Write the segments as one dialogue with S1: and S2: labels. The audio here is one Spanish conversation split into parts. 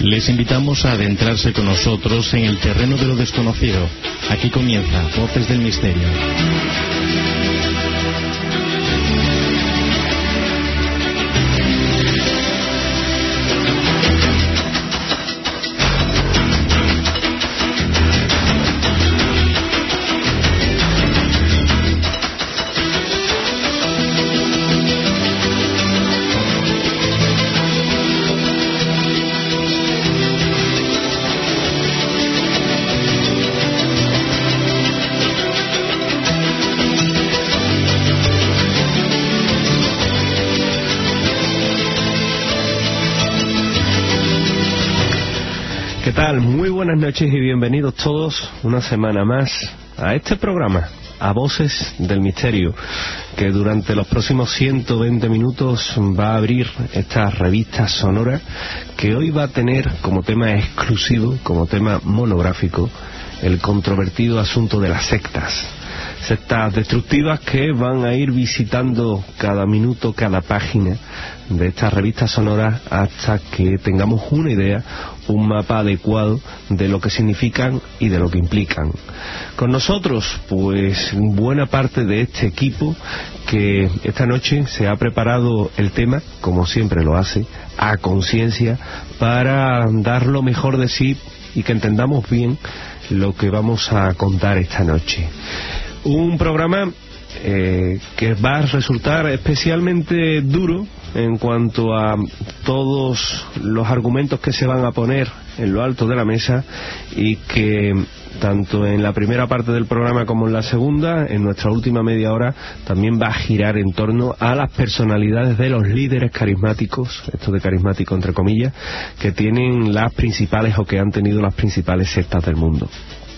S1: Les invitamos a adentrarse con nosotros en el terreno de lo desconocido. Aquí comienza Voces del Misterio.
S2: ¿Qué tal? Muy buenas noches y bienvenidos todos una semana más a este programa, a Voces del Misterio, que durante los próximos 120 minutos va a abrir esta revista sonora que hoy va a tener como tema exclusivo, como tema monográfico, el controvertido asunto de las sectas. Sectas destructivas que van a ir visitando cada minuto, cada página de esta revista sonora hasta que tengamos una idea, un mapa adecuado de lo que significan y de lo que implican. Con nosotros, pues, buena parte de este equipo que esta noche se ha preparado el tema, como siempre lo hace, a conciencia, para dar lo mejor de sí y que entendamos bien lo que vamos a contar esta noche. Un programa que va a resultar especialmente duro en cuanto a todos los argumentos que se van a poner en lo alto de la mesa y que tanto en la primera parte del programa como en la segunda, en nuestra última media hora, también va a girar en torno a las personalidades de los líderes carismáticos, esto de carismático entre comillas, que tienen las principales o que han tenido las principales sectas del mundo.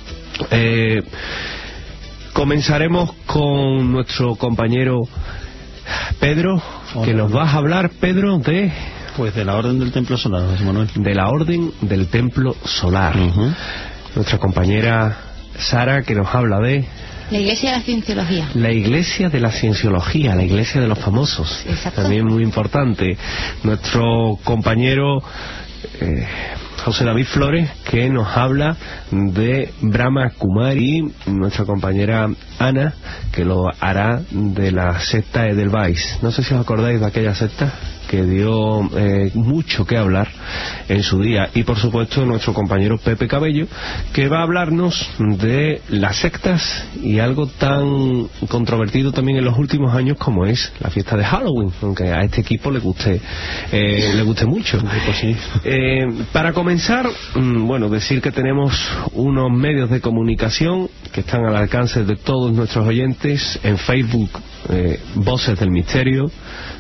S2: Comenzaremos con nuestro compañero Pedro, que nos vas a hablar, Pedro, de...
S1: Pues de la Orden del Templo Solar, José Manuel.
S2: De la Orden del Templo Solar. Nuestra compañera Sara, que nos habla de...
S3: La Iglesia de la Cienciología.
S2: La Iglesia de la Cienciología, la Iglesia de los famosos.
S3: Exacto.
S2: También muy importante. Nuestro compañero... José David Flores, que nos habla de Brahma Kumari, y nuestra compañera Ana, que lo hará de la secta Edelweiss. No sé si os acordáis de aquella secta que dio mucho que hablar en su día. Y por supuesto nuestro compañero Pepe Cabello, que va a hablarnos de las sectas y algo tan controvertido también en los últimos años como es la fiesta de Halloween, aunque a este equipo le guste mucho. Para comenzar, bueno, decir que tenemos unos medios de comunicación que están al alcance de todos nuestros oyentes. En Facebook, Voces del Misterio,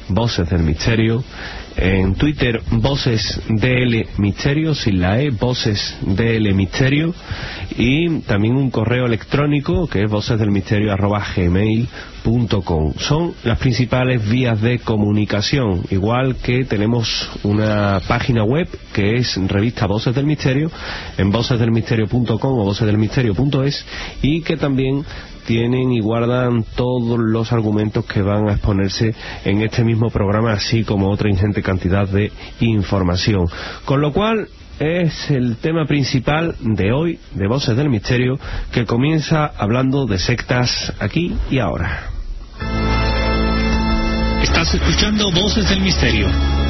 S2: en Twitter, Voces DL Misterio, sin la E, Voces DL Misterio, y también un correo electrónico que es vocesdelmisterio@gmail.com. Son las principales vías de comunicación, igual que tenemos una página web que es revista Voces del Misterio, en vocesdelmisterio.com o vocesdelmisterio.es, y que también tienen y guardan todos los argumentos que van a exponerse en este mismo programa, así como otra ingente cantidad de información. Con lo cual es el tema principal de hoy de Voces del Misterio, que comienza hablando de sectas aquí y ahora.
S1: Estás escuchando Voces del Misterio,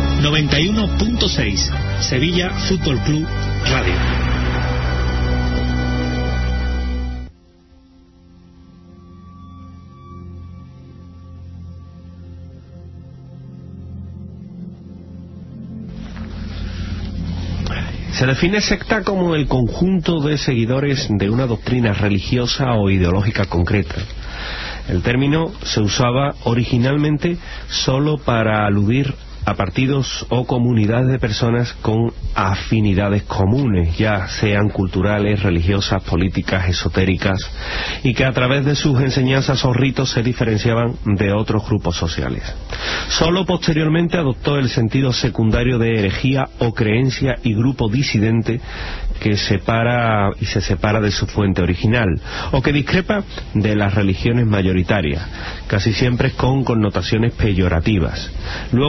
S1: 91.6, Sevilla Fútbol Club Radio.
S2: Se define secta como el conjunto de seguidores de una doctrina religiosa o ideológica concreta. El término se usaba originalmente solo para aludir a partidos o comunidades de personas con afinidades comunes, ya sean culturales, religiosas, políticas, esotéricas, y que a través de sus enseñanzas o ritos se diferenciaban de otros grupos sociales. Solo posteriormente adoptó el sentido secundario de herejía o creencia y grupo disidente que separa y se separa de su fuente original, o que discrepa de las religiones mayoritarias, casi siempre con connotaciones peyorativas. Luego,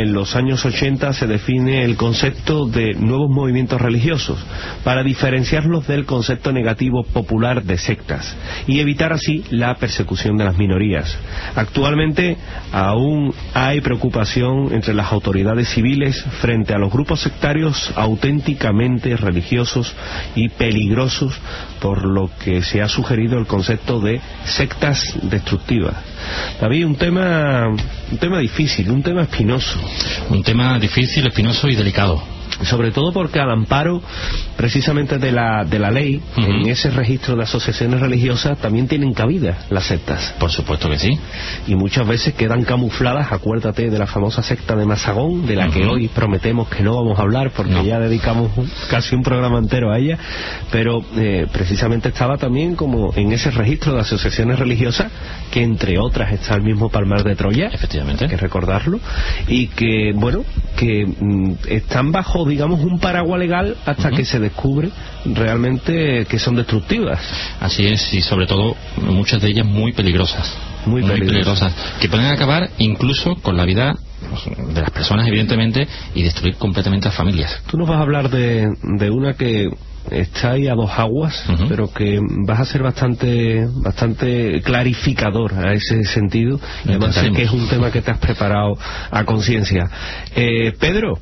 S2: en los años 80 se define el concepto de nuevos movimientos religiosos para diferenciarlos del concepto negativo popular de sectas y evitar así la persecución de las minorías. Actualmente aún hay preocupación entre las autoridades civiles frente a los grupos sectarios auténticamente religiosos y peligrosos, por lo que se ha sugerido el concepto de sectas destructivas. David, un tema difícil, un tema espinoso.
S1: Un tema difícil, espinoso y delicado.
S2: Sobre todo porque al amparo precisamente de la ley, en ese registro de asociaciones religiosas también tienen cabida las sectas.
S1: Por supuesto que sí.
S2: Y muchas veces quedan camufladas. Acuérdate de la famosa secta de Mazagón, de la que hoy prometemos que no vamos a hablar porque ya dedicamos casi un programa entero a ella, pero precisamente estaba también como en ese registro de asociaciones religiosas, que entre otras está el mismo Palmar de Troya,
S1: efectivamente,
S2: hay que recordarlo, y que bueno, que están bajo, digamos, un paraguas legal hasta que se descubre realmente que son destructivas.
S1: Así es, y sobre todo muchas de ellas muy peligrosas. Muy peligrosas, que pueden acabar incluso con la vida de las personas, evidentemente, y destruir completamente a familias.
S2: Tú nos vas a hablar de una que está ahí a dos aguas, pero que vas a ser bastante clarificador a ese sentido, y además sé que es un tema que te has preparado a conciencia. Pedro,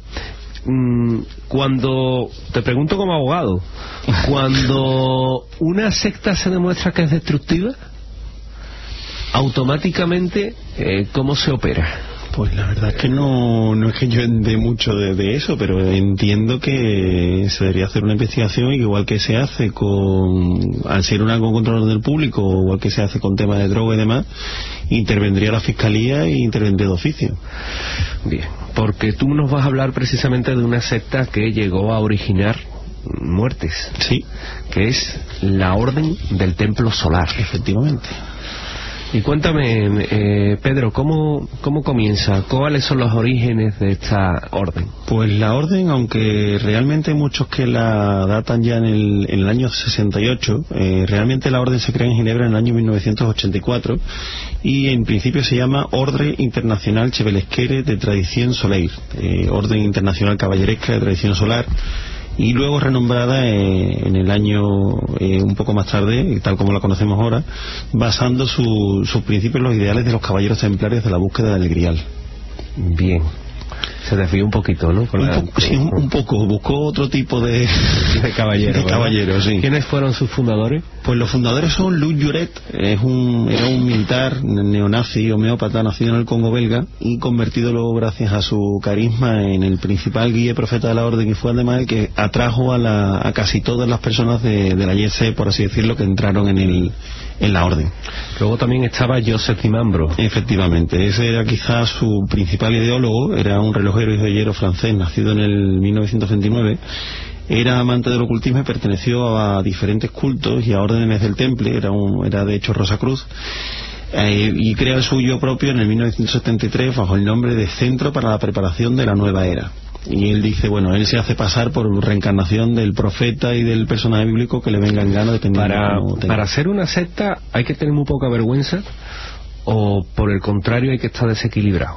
S2: cuando te pregunto como abogado, cuando una secta se demuestra que es destructiva, automáticamente ¿cómo se opera?
S4: Pues la verdad es que no es que yo entienda mucho de eso, pero entiendo que se debería hacer una investigación, y que igual que se hace al ser un algo control del público, o igual que se hace con temas de droga y demás, intervendría la Fiscalía e intervendría de oficio.
S2: Bien, porque tú nos vas a hablar precisamente de una secta que llegó a originar muertes.
S4: Sí.
S2: Que es la Orden del Templo Solar.
S4: Efectivamente.
S2: Y cuéntame, Pedro, ¿cómo comienza? ¿Cuáles son los orígenes de esta orden?
S4: Pues la orden, aunque realmente muchos que la datan ya en el año 68, realmente la orden se crea en Ginebra en el año 1984, y en principio se llama Ordre Internacional Chevelesquere de Tradición Soleil, Orden Internacional Caballeresca de Tradición Solar, y luego renombrada en el año un poco más tarde, tal como la conocemos ahora, basando sus principios en los ideales de los caballeros templarios de la búsqueda del Grial.
S2: Bien. Se desvió un poquito, ¿no?
S4: Sí, un poco. Buscó otro tipo de
S2: caballero.
S4: De caballero, sí.
S2: ¿Quiénes fueron sus fundadores?
S4: Pues los fundadores son Luc Juret, era un militar neonazi homeópata nacido en el Congo belga, y convertido luego, gracias a su carisma, en el principal guía y profeta de la orden, y fue además el que atrajo a casi todas las personas de la YC, por así decirlo, que entraron en la orden.
S2: Luego también estaba Joseph Dimambro.
S4: Efectivamente, ese era quizás su principal ideólogo. Era un relojero y joyero francés, nacido en el 1929. Era amante del ocultismo y perteneció a diferentes cultos y a órdenes del Temple. Era de hecho Rosacruz. Y crea el suyo propio en el 1973 bajo el nombre de Centro para la Preparación de la Nueva Era. Y él dice, bueno, él se hace pasar por reencarnación del profeta y del personaje bíblico que le venga en gana, dependiendo de cómo tenga.
S2: Para ser una secta hay que tener muy poca vergüenza, o por el contrario hay que estar desequilibrado.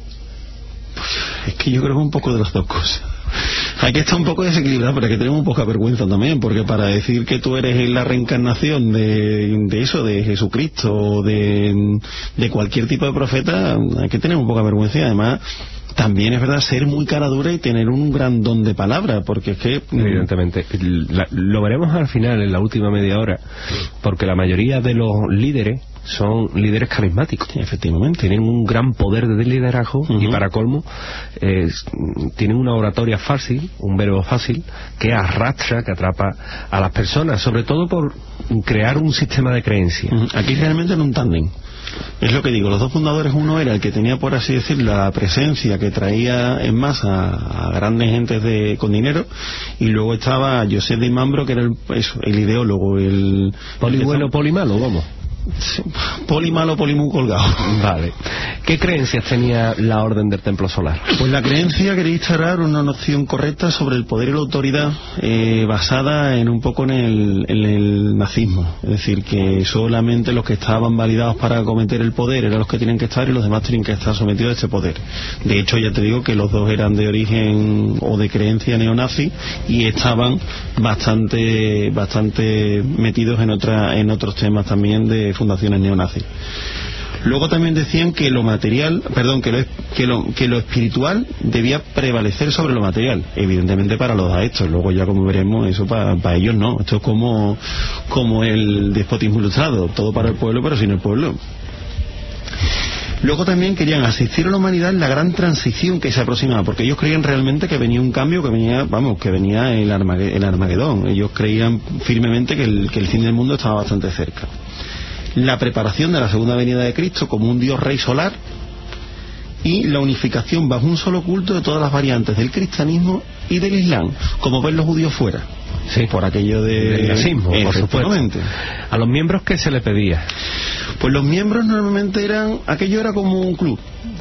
S4: Es que yo creo que un poco de las dos cosas. Hay que estar un poco desequilibrado, pero hay que tener muy poca vergüenza también, porque para decir que tú eres la reencarnación de eso, de Jesucristo, o de cualquier tipo de profeta, hay que tener muy poca vergüenza. Y además también es verdad ser muy cara dura y tener un gran don de palabra, porque es que
S2: evidentemente lo veremos al final, en la última media hora, porque la mayoría de los líderes son líderes carismáticos.
S4: Efectivamente.
S2: Tienen un gran poder de liderazgo, y para colmo tienen una oratoria fácil, un verbo fácil, que arrastra, que atrapa a las personas, sobre todo por crear un sistema de creencias.
S4: Aquí realmente en un tándem. Es lo que digo, los dos fundadores, uno era el que tenía, por así decirlo, la presencia que traía en masa a grandes gentes con dinero, y luego estaba Joseph Dimambro, que era el ideólogo,
S2: poli bueno, poli malo, vamos.
S4: Poli malo, poli muy colgado.
S2: Vale. ¿Qué creencias tenía la Orden del Templo Solar?
S4: Pues la creencia quería instaurar una noción correcta sobre el poder y la autoridad basada en un poco en el nazismo. Es decir, que solamente los que estaban validados para acometer el poder eran los que tenían que estar y los demás tenían que estar sometidos a este poder. De hecho, ya te digo que los dos eran de origen o de creencia neonazi y estaban bastante metidos en otros temas también de fundaciones neonazis. Luego también decían que lo material, perdón, que lo espiritual debía prevalecer sobre lo material. Evidentemente para los adeptos. Luego ya como veremos, eso para ellos no. Esto es como el despotismo ilustrado, todo para el pueblo pero sin el pueblo. Luego también querían asistir a la humanidad en la gran transición que se aproximaba, porque ellos creían realmente que venía un cambio, que venía el Armagedón. Ellos creían firmemente que el fin del mundo estaba bastante cerca. La preparación de la segunda venida de Cristo como un Dios Rey solar y la unificación bajo un solo culto de todas las variantes del cristianismo y del islam, como ven los judíos fuera.
S2: Sí, por aquello del nazismo, por supuesto. ¿A los miembros qué se les pedía?
S4: Pues los miembros normalmente aquello era como un club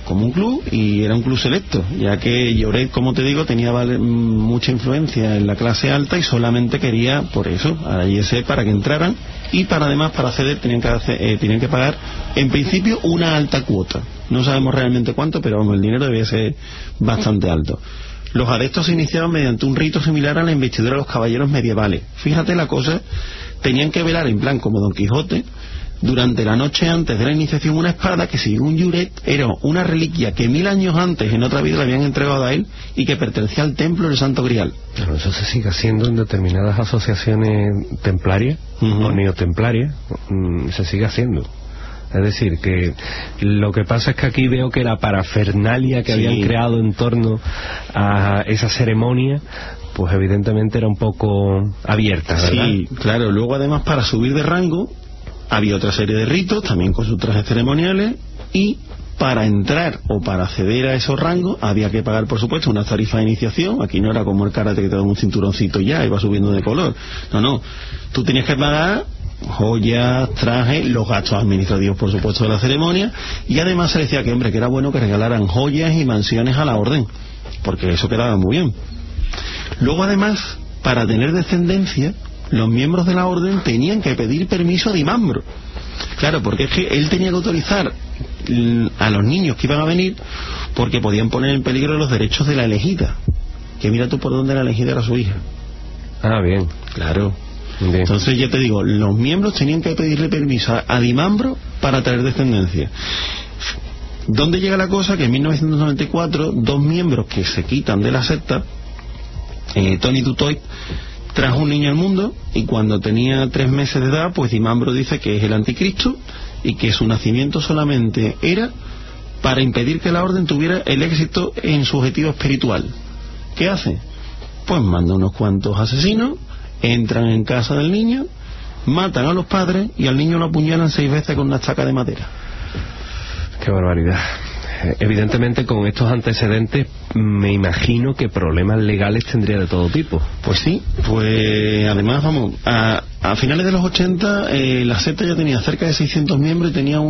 S4: y era un club selecto, ya que Lloret, como te digo, tenía mucha influencia en la clase alta y solamente quería, por eso, a la IEC para que entraran y además para acceder tenían que pagar en principio una alta cuota. No sabemos realmente cuánto, pero el dinero debía ser bastante alto. Los adeptos se iniciaban mediante un rito similar a la investidura de los caballeros medievales. Fíjate la cosa, tenían que velar en plan como Don Quijote durante la noche antes de la iniciación una espada que, según Lloret, era una reliquia que 1000 años antes en otra vida le habían entregado a él y que pertenecía al templo del Santo Grial.
S2: Pero eso se sigue haciendo en determinadas asociaciones templarias o neotemplarias, se sigue haciendo. Es decir, que lo que pasa es que aquí veo que la parafernalia que habían creado en torno a esa ceremonia, pues evidentemente era un poco abierta, ¿verdad?
S4: Sí, claro. Luego además para subir de rango había otra serie de ritos, también con sus trajes ceremoniales, y para entrar o para acceder a esos rangos había que pagar, por supuesto, una tarifa de iniciación. Aquí no era como el karate que te da un cinturoncito y ya, iba subiendo de color. No, tú tenías que pagar joyas, trajes, los gastos administrativos, por supuesto, de la ceremonia, y además se decía que, hombre, que era bueno que regalaran joyas y mansiones a la orden, porque eso quedaba muy bien. Luego, además, para tener descendencia, los miembros de la orden tenían que pedir permiso de imambro. Claro, porque es que él tenía que autorizar a los niños que iban a venir, porque podían poner en peligro los derechos de la elegida. Que mira tú por dónde la elegida era su hija.
S2: Ah, bien.
S4: Claro.
S2: Bien.
S4: Entonces ya te digo, los miembros tenían que pedirle permiso a Dimambro para traer descendencia. ¿Dónde llega la cosa? Que en 1994 dos miembros que se quitan de la secta, Tony Dutoit trajo un niño al mundo y cuando tenía 3 meses de edad, pues Dimambro dice que es el anticristo y que su nacimiento solamente era para impedir que la orden tuviera el éxito en su objetivo espiritual. ¿Qué hace? Pues manda unos cuantos asesinos, entran en casa del niño, matan a los padres y al niño lo apuñalan 6 veces con una estaca de madera.
S2: Qué barbaridad. Evidentemente con estos antecedentes me imagino que problemas legales tendría de todo tipo.
S4: Pues sí, pues además a finales de los 80 la secta ya tenía cerca de 600 miembros y tenía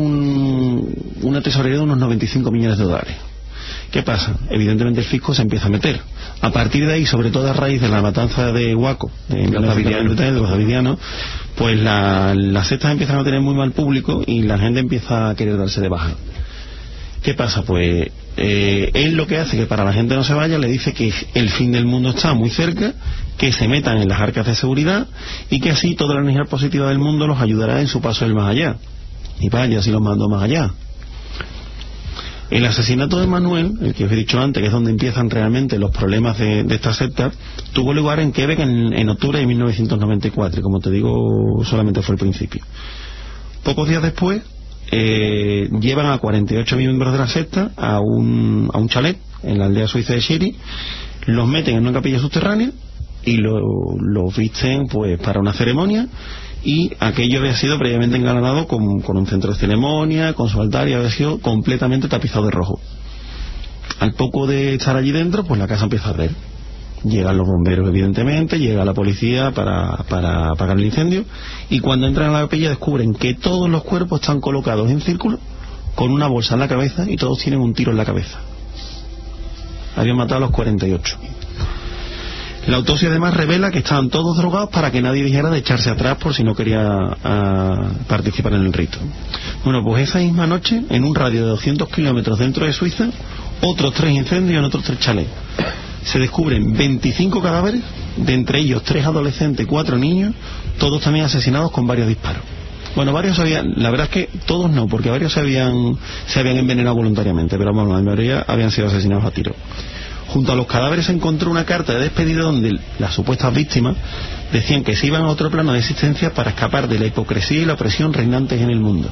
S4: una tesorería de unos 95 millones de dólares. ¿Qué pasa? Evidentemente el fisco se empieza a meter. A partir de ahí, sobre todo a raíz de la matanza de Huaco, de los davidianos, pues las sectas empiezan a tener muy mal público y la gente empieza a querer darse de baja. ¿Qué pasa? Pues él lo que hace, que para la gente no se vaya, le dice que el fin del mundo está muy cerca, que se metan en las arcas de seguridad y que así toda la energía positiva del mundo los ayudará en su paso del más allá. Y vaya, si los mandó más allá. El asesinato de Manuel, el que os he dicho antes, que es donde empiezan realmente los problemas de esta secta, tuvo lugar en Quebec en octubre de 1994, y como te digo, solamente fue el principio. Pocos días después, llevan a 48 miembros de la secta a un chalet en la aldea suiza de Chiri, los meten en una capilla subterránea y los visten pues para una ceremonia. Y aquello había sido previamente engalanado con un centro de ceremonia, con su altar, y había sido completamente tapizado de rojo. Al poco de estar allí dentro, pues la casa empieza a arder. Llegan los bomberos, evidentemente, llega la policía para apagar el incendio, y cuando entran a la capilla descubren que todos los cuerpos están colocados en círculo con una bolsa en la cabeza y todos tienen un tiro en la cabeza. Habían matado a los 48. La autopsia además revela que estaban todos drogados para que nadie dijera de echarse atrás por si no quería participar en el rito. Bueno, pues esa misma noche, en un radio de 200 kilómetros dentro de Suiza, otros 3 incendios en otros 3 chalets. Se descubren 25 cadáveres, de entre ellos 3 adolescentes, 4 niños, todos también asesinados con varios disparos. Bueno, varios la verdad es que todos no, porque varios se habían envenenado voluntariamente, pero bueno, la mayoría habían sido asesinados a tiro. Junto a los cadáveres se encontró una carta de despedida donde las supuestas víctimas decían que se iban a otro plano de existencia para escapar de la hipocresía y la opresión reinantes en el mundo.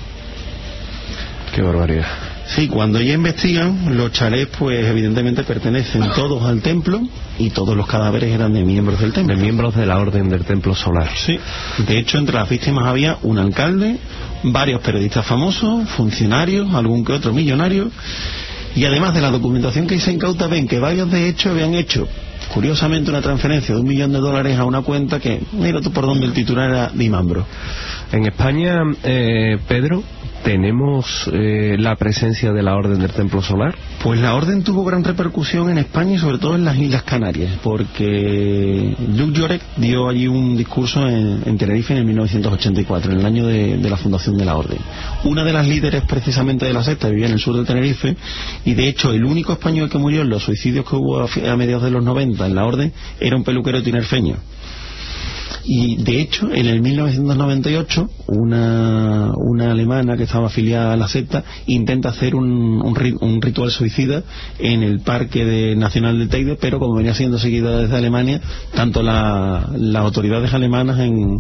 S2: Qué barbaridad.
S4: Sí, cuando ya investigan, los chalets pues evidentemente pertenecen todos al templo y todos los cadáveres eran de miembros del templo.
S2: De miembros de la Orden del Templo Solar.
S4: Sí, de hecho entre las víctimas había un alcalde, varios periodistas famosos, funcionarios, algún que otro millonario. Y además de la documentación que se incauta, ven que varios de hecho habían hecho, curiosamente, una transferencia de $1 millón a una cuenta que, mira tú por dónde el titular era Dimambro.
S2: En España, Pedro, ¿tenemos la presencia de la Orden del Templo Solar?
S4: Pues la Orden tuvo gran repercusión en España y sobre todo en las Islas Canarias, porque Lluc Llorech dio allí un discurso en Tenerife en el 1984, en el año de la fundación de la Orden. Una de las líderes precisamente de la secta vivía en el sur de Tenerife, y de hecho el único español que murió en los suicidios que hubo a mediados de los 90 en la Orden era un peluquero tinerfeño. Y de hecho en el 1998 una alemana que estaba afiliada a la secta intenta hacer un ritual suicida en el Parque Nacional de Teide, pero como venía siendo seguida desde Alemania, tanto las autoridades alemanas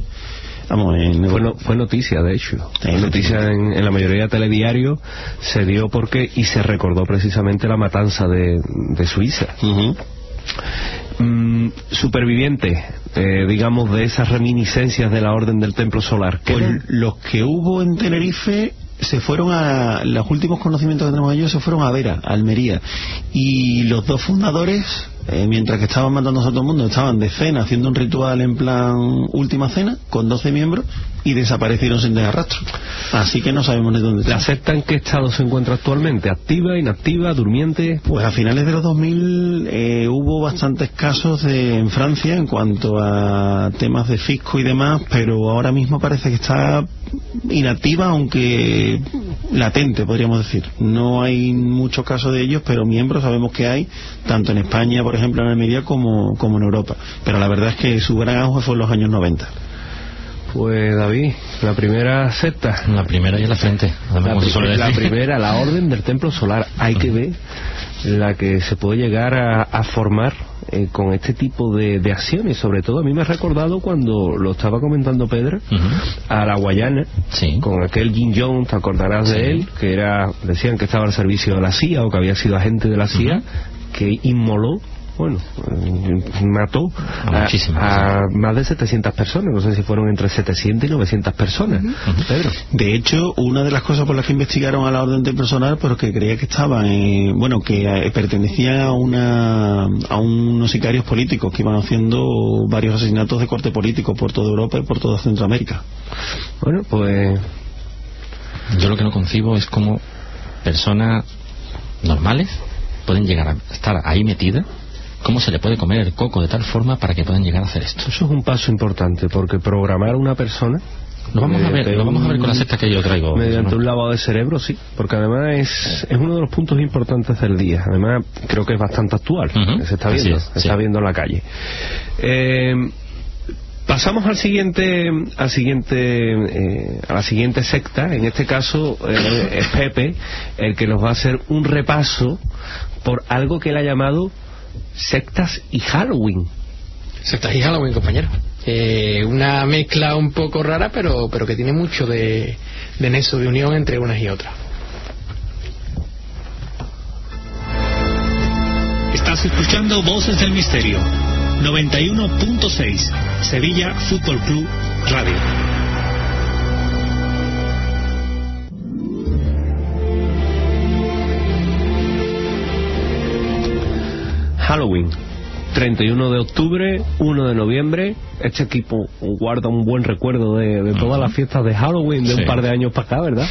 S2: fue noticia, de hecho. Fue noticia en la mayoría de telediarios, se dio porque y se recordó precisamente la matanza de Suiza.
S4: Uh-huh.
S2: Supervivientes, digamos, de esas reminiscencias de la Orden del Templo Solar.
S4: Pues los que hubo en Tenerife se fueron los últimos conocimientos que tenemos de ellos se fueron a Vera, a Almería, y los 2 fundadores, mientras que estaban matándose a todo el mundo, estaban de cena haciendo un ritual en plan última cena con 12 miembros y desaparecieron sin dejar rastro. Así que no sabemos de dónde están.
S2: ¿La secta en qué estado se encuentra actualmente? ¿Activa, inactiva, durmiente?
S4: Pues a finales de los 2000 hubo bastantes casos en Francia en cuanto a temas de fisco y demás, pero ahora mismo parece que está inactiva, aunque latente, podríamos decir. No hay muchos casos de ellos, pero miembros sabemos que hay, tanto en España, por ejemplo, en Almería, como en Europa. Pero la verdad es que su gran auge fue en los años 90.
S2: Pues David, la primera secta.
S1: La primera y en la frente.
S2: La primera, la Orden del Templo Solar. Hay que ver la que se puede llegar a formar con este tipo de acciones. Sobre todo a mí me ha recordado cuando lo estaba comentando Pedro, a la Guayana,
S1: sí,
S2: con aquel Jim Jones, te acordarás de él, que decían que estaba al servicio de la CIA o que había sido agente de la CIA, que inmoló, mató a más de 700 personas, no sé si fueron entre 700 y 900 personas. Pedro.
S4: De hecho, una de las cosas por las que investigaron a la Orden del Personal, porque creía que estaban, que pertenecían a unos sicarios políticos que iban haciendo varios asesinatos de corte político por toda Europa y por toda Centroamérica.
S2: Bueno, pues
S1: yo lo que no concibo es cómo personas normales pueden llegar a estar ahí metidas. ¿Cómo se le puede comer el coco de tal forma para que puedan llegar a hacer esto?
S2: Eso es un paso importante, porque programar a una persona...
S1: Lo vamos a ver con la secta que yo traigo.
S2: Mediante un lavado de cerebro, sí, porque además es uno de los puntos importantes del día. Además, creo que es bastante actual. Se está viendo, está viendo en la calle. Pasamos a la siguiente secta. En este caso es Pepe el que nos va a hacer un repaso por algo que él ha llamado sectas y Halloween.
S5: Sectas y Halloween, compañero. Una mezcla un poco rara, pero que tiene mucho de nexo, de unión entre unas y otras.
S6: Estás escuchando Voces del Misterio, 91.6, Sevilla Fútbol Club Radio.
S2: Halloween. 31 de octubre, 1 de noviembre. Este equipo guarda un buen recuerdo de todas las fiestas de Halloween de un par de años para acá, ¿verdad?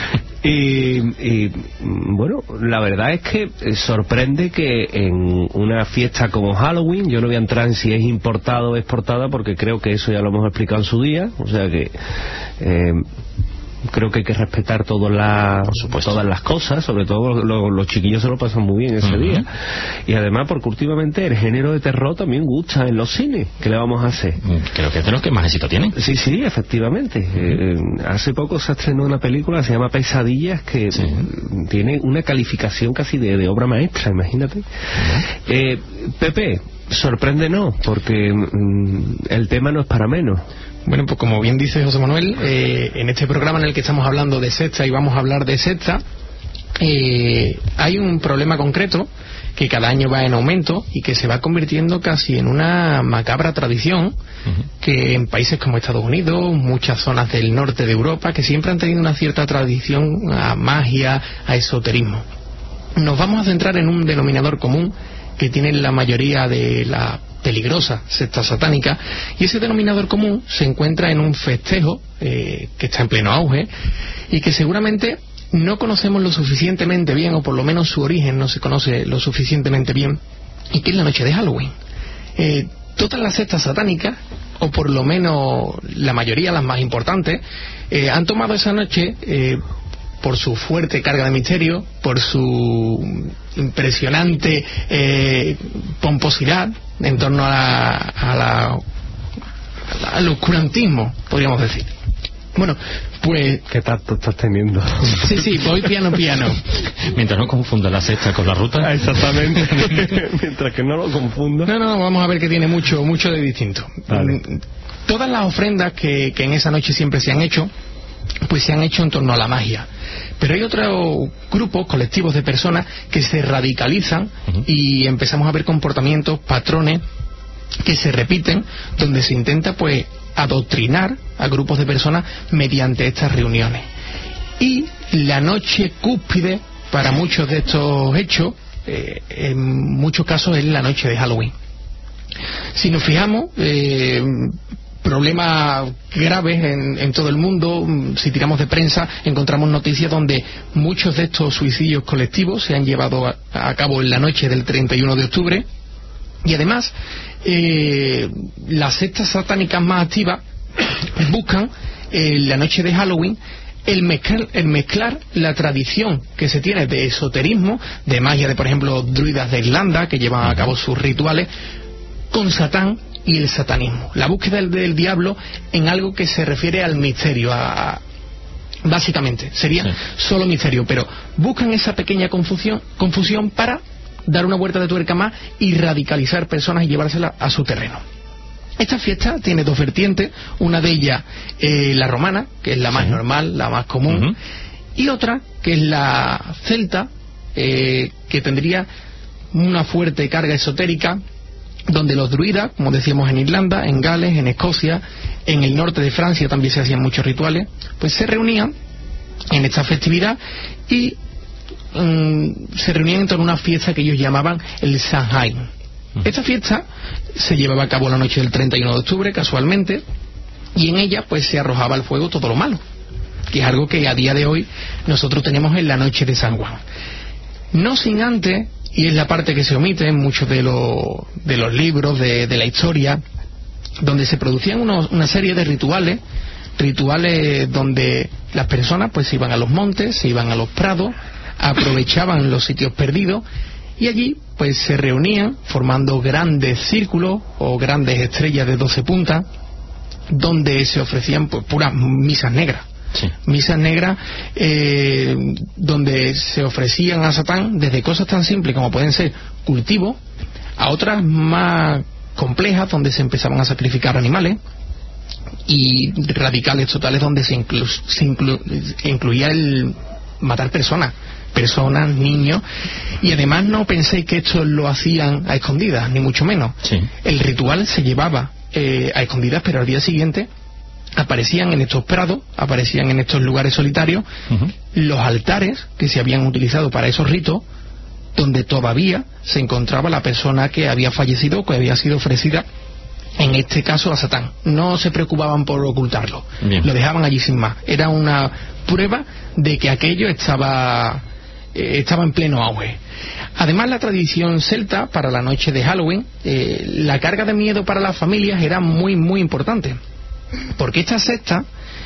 S2: Y bueno, la verdad es que sorprende que en una fiesta como Halloween, yo no voy a entrar en si es importada o exportada, porque creo que eso ya lo hemos explicado en su día, o sea que creo que hay que respetar todas las cosas, sobre todo los chiquillos se lo pasan muy bien ese día. Y además, porque últimamente el género de terror también gusta en los cines. ¿Qué le vamos a hacer?
S1: Creo que es de los que más éxito tienen.
S2: Sí, efectivamente. Hace poco se estrenó una película que se llama Pesadillas, que tiene una calificación casi de obra maestra, imagínate. Pepe, sorpréndenos, porque el tema no es para menos.
S5: Bueno, pues como bien dice José Manuel, en este programa en el que estamos hablando de secta y vamos a hablar de secta, hay un problema concreto que cada año va en aumento y que se va convirtiendo casi en una macabra tradición que en países como Estados Unidos, muchas zonas del norte de Europa, que siempre han tenido una cierta tradición a magia, a esoterismo. Nos vamos a centrar en un denominador común que tienen la mayoría de la peligrosa secta satánica, y ese denominador común se encuentra en un festejo que está en pleno auge y que seguramente no conocemos lo suficientemente bien, o por lo menos su origen no se conoce lo suficientemente bien, y que es la noche de Halloween. Todas las sectas satánicas, o por lo menos la mayoría, las más importantes, han tomado esa noche por su fuerte carga de misterio, por su impresionante pomposidad en torno al oscurantismo, podríamos decir. Bueno, pues...
S2: ¿Qué tacto estás teniendo?
S5: Sí, voy piano.
S1: Mientras no confunda la secta con la ruta.
S2: Exactamente. Mientras que no lo confunda.
S5: No, vamos a ver que tiene mucho de distinto.
S2: Vale.
S5: Todas las ofrendas que en esa noche siempre se han hecho, pues se han hecho en torno a la magia. Pero hay otros grupos, colectivos de personas que se radicalizan y empezamos a ver comportamientos, patrones que se repiten, donde se intenta pues adoctrinar a grupos de personas mediante estas reuniones. Y la noche cúspide para muchos de estos hechos, en muchos casos es la noche de Halloween. Si nos fijamos, problemas graves en todo el mundo. Si tiramos de prensa encontramos noticias donde muchos de estos suicidios colectivos se han llevado a cabo en la noche del 31 de octubre, y además las sectas satánicas más activas buscan la noche de Halloween el mezclar la tradición que se tiene de esoterismo, de magia, de por ejemplo druidas de Irlanda que llevan a cabo sus rituales, con Satán y el satanismo. La búsqueda del diablo en algo que se refiere al misterio, básicamente sería solo misterio, pero buscan esa pequeña confusión para dar una vuelta de tuerca más y radicalizar personas y llevárselas a su terreno. Esta fiesta tiene dos vertientes, una de ellas la romana, que es la más normal, la más común, y otra que es la celta, que tendría una fuerte carga esotérica, donde los druidas, como decíamos, en Irlanda, en Gales, en Escocia, en el norte de Francia también se hacían muchos rituales, pues se reunían en esta festividad y se reunían en torno a una fiesta que ellos llamaban el Samhain. Esta fiesta se llevaba a cabo la noche del 31 de octubre, casualmente, y en ella pues se arrojaba al fuego todo lo malo, que es algo que a día de hoy nosotros tenemos en la noche de San Juan. No sin antes, y es la parte que se omite en muchos de los libros de la historia, donde se producían una serie de rituales donde las personas pues se iban a los montes, se iban a los prados, aprovechaban los sitios perdidos y allí pues se reunían formando grandes círculos o grandes estrellas de 12 puntas, donde se ofrecían pues puras misas negras. Misas negras donde se ofrecían a Satán desde cosas tan simples como pueden ser cultivos, a otras más complejas donde se empezaban a sacrificar animales, y radicales totales donde se incluía el matar personas, niños, y además no penséis que esto lo hacían a escondidas, ni mucho menos. El ritual se llevaba a escondidas, pero al día siguiente aparecían en estos prados, aparecían en estos lugares solitarios los altares que se habían utilizado para esos ritos, donde todavía se encontraba la persona que había fallecido o que había sido ofrecida, en este caso a Satán. No se preocupaban por ocultarlo. Bien. Lo dejaban allí sin más. Era una prueba de que aquello estaba en pleno auge. Además, la tradición celta para la noche de Halloween, la carga de miedo para las familias era muy, muy importante. Porque estas sectas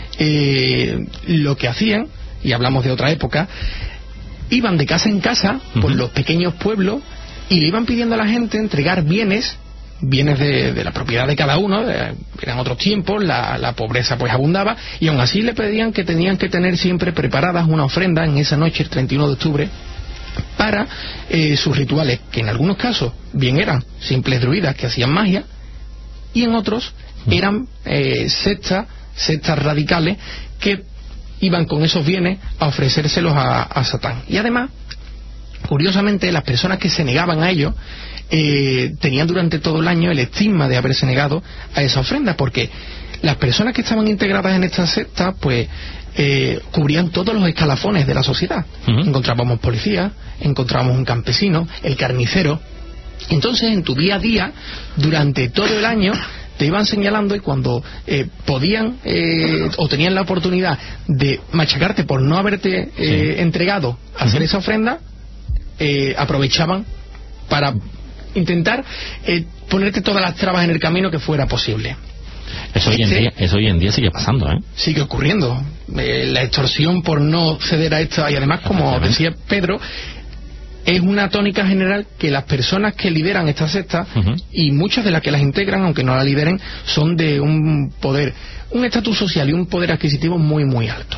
S5: lo que hacían, y hablamos de otra época, iban de casa en casa por los pequeños pueblos y le iban pidiendo a la gente entregar bienes de la propiedad de cada uno. Eran otros tiempos, la pobreza pues abundaba, y aún así le pedían que tenían que tener siempre preparadas una ofrenda en esa noche, el 31 de octubre, para sus rituales, que en algunos casos bien eran simples druidas que hacían magia, y en otros eran sectas radicales que iban con esos bienes a ofrecérselos a Satán. Y además, curiosamente, las personas que se negaban a ello tenían durante todo el año el estigma de haberse negado a esa ofrenda, porque las personas que estaban integradas en esta secta pues cubrían todos los escalafones de la sociedad. Encontrábamos policías, encontrábamos un campesino, el carnicero. Entonces, en tu día a día, durante todo el año, te iban señalando, y cuando podían o tenían la oportunidad de machacarte por no haberte entregado a hacer esa ofrenda, aprovechaban para intentar ponerte todas las trabas en el camino que fuera posible.
S1: Eso hoy en día sigue pasando, ¿eh?
S5: Sigue ocurriendo. La extorsión por no ceder a esto, y además, como decía Pedro, es una tónica general que las personas que lideran estas sectas, y muchas de las que las integran, aunque no la lideren, son de un poder, un estatus social y un poder adquisitivo muy, muy alto.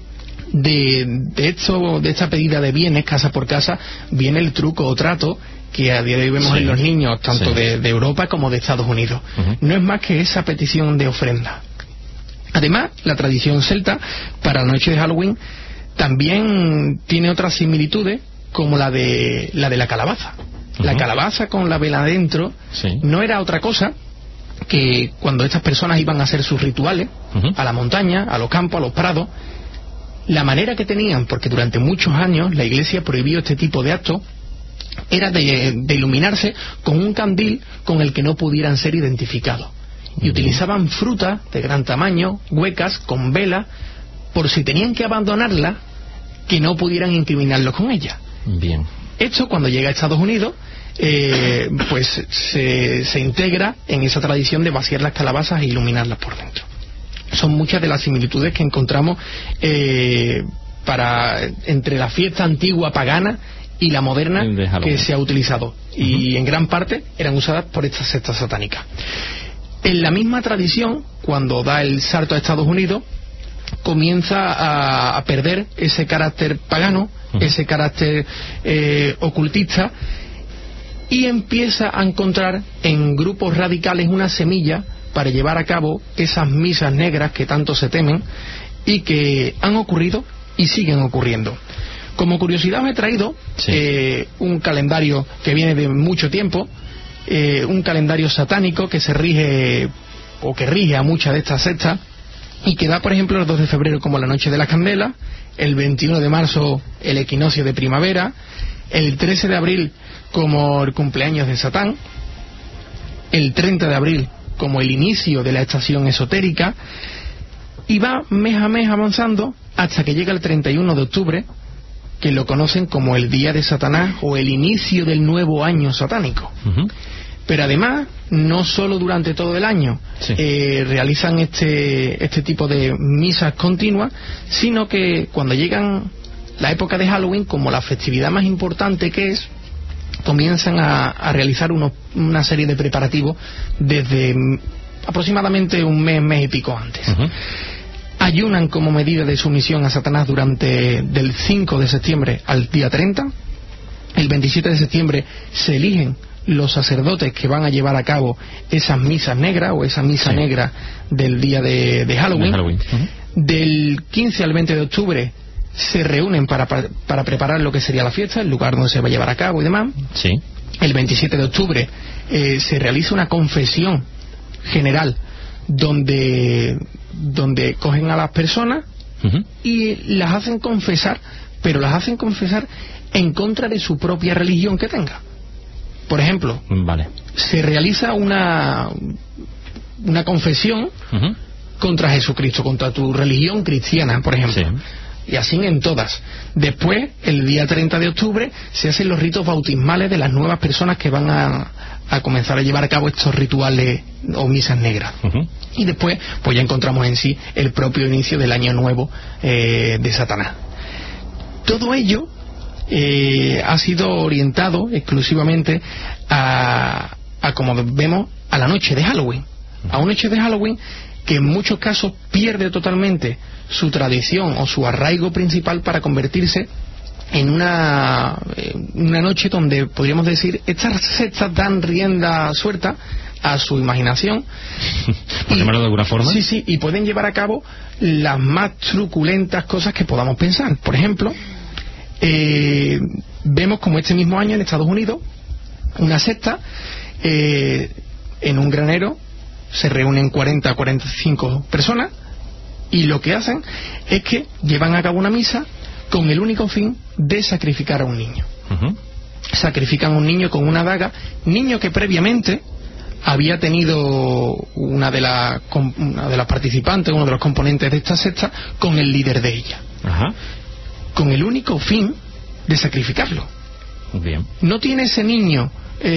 S5: De esta pedida de bienes casa por casa viene el truco o trato que a día de hoy vemos en los niños, tanto de Europa como de Estados Unidos. No es más que esa petición de ofrenda. Además, la tradición celta para la noche de Halloween también tiene otras similitudes, como la de la calabaza. La calabaza con la vela adentro no era otra cosa que cuando estas personas iban a hacer sus rituales a la montaña, a los campos, a los prados, la manera que tenían, porque durante muchos años la Iglesia prohibió este tipo de actos, era de iluminarse con un candil con el que no pudieran ser identificados. Y utilizaban frutas de gran tamaño, huecas, con vela, por si tenían que abandonarla, que no pudieran incriminarlos con ella.
S1: Bien.
S5: Esto, cuando llega a Estados Unidos, pues se integra en esa tradición de vaciar las calabazas e iluminarlas por dentro. Son muchas de las similitudes que encontramos entre la fiesta antigua pagana y la moderna que se ha utilizado, y en gran parte eran usadas por estas sectas satánicas. En la misma tradición, cuando da el salto a Estados Unidos, comienza a perder ese carácter pagano, ese carácter ocultista, y empieza a encontrar en grupos radicales una semilla para llevar a cabo esas misas negras que tanto se temen y que han ocurrido y siguen ocurriendo. Como curiosidad os he traído un calendario que viene de mucho tiempo, un calendario satánico que se rige o que rige a muchas de estas sectas, y que da, por ejemplo, el 2 de febrero como la noche de las candelas, el 21 de marzo el equinoccio de primavera, el 13 de abril como el cumpleaños de Satán, el 30 de abril como el inicio de la estación esotérica, y va mes a mes avanzando hasta que llega el 31 de octubre, que lo conocen como el día de Satanás o el inicio del nuevo año satánico. Pero además, no solo durante todo el año realizan este tipo de misas continuas, sino que cuando llegan la época de Halloween, como la festividad más importante que es, comienzan a realizar una serie de preparativos desde aproximadamente un mes y pico antes. Ayunan como medida de sumisión a Satanás del 5 de septiembre al día 30. El 27 de septiembre se eligen los sacerdotes que van a llevar a cabo esas misas negras o esa misa negra del día de Halloween. Del 15 al 20 de octubre se reúnen para preparar lo que sería la fiesta, el lugar donde se va a llevar a cabo y demás. El 27 de octubre se realiza una confesión general donde cogen a las personas y las hacen confesar, pero las hacen confesar en contra de su propia religión que tenga. Por ejemplo, se realiza una confesión contra Jesucristo, contra tu religión cristiana, por ejemplo. Sí. Y así en todas. Después, el día 30 de octubre, se hacen los ritos bautismales de las nuevas personas que van a comenzar a llevar a cabo estos rituales o misas negras. Y después, pues ya encontramos en sí el propio inicio del año nuevo de Satanás. Todo ello ha sido orientado exclusivamente a, como vemos, a la noche de Halloween. A una noche de Halloween que en muchos casos pierde totalmente su tradición o su arraigo principal para convertirse en una noche donde podríamos decir estas sectas dan rienda suelta a su imaginación
S1: por llamarlo de alguna forma.
S5: Sí, y pueden llevar a cabo las más truculentas cosas que podamos pensar. Por ejemplo, vemos como este mismo año en Estados Unidos una secta en un granero se reúnen 40 a 45 personas y lo que hacen es que llevan a cabo una misa con el único fin de sacrificar a un niño. Sacrifican a un niño con una daga, niño que previamente había tenido una de las participantes, uno de los componentes de esta secta, con el líder de ella. Con el único fin de sacrificarlo.
S1: Bien.
S5: No tiene ese niño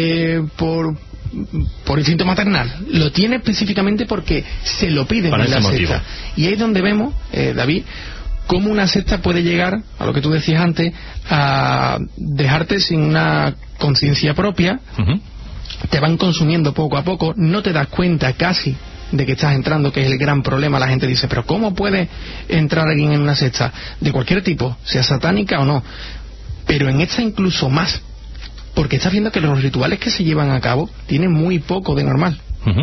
S5: por instinto maternal, lo tiene específicamente porque se lo piden en la secta. Y ahí es donde vemos, David, cómo una secta puede llegar a lo que tú decías antes, a dejarte sin una conciencia propia. Te van consumiendo poco a poco, no te das cuenta casi de que estás entrando, que es el gran problema. La gente dice, pero ¿cómo puede entrar alguien en una secta de cualquier tipo, sea satánica o no? Pero en esta incluso más, porque estás viendo que los rituales que se llevan a cabo tienen muy poco de normal.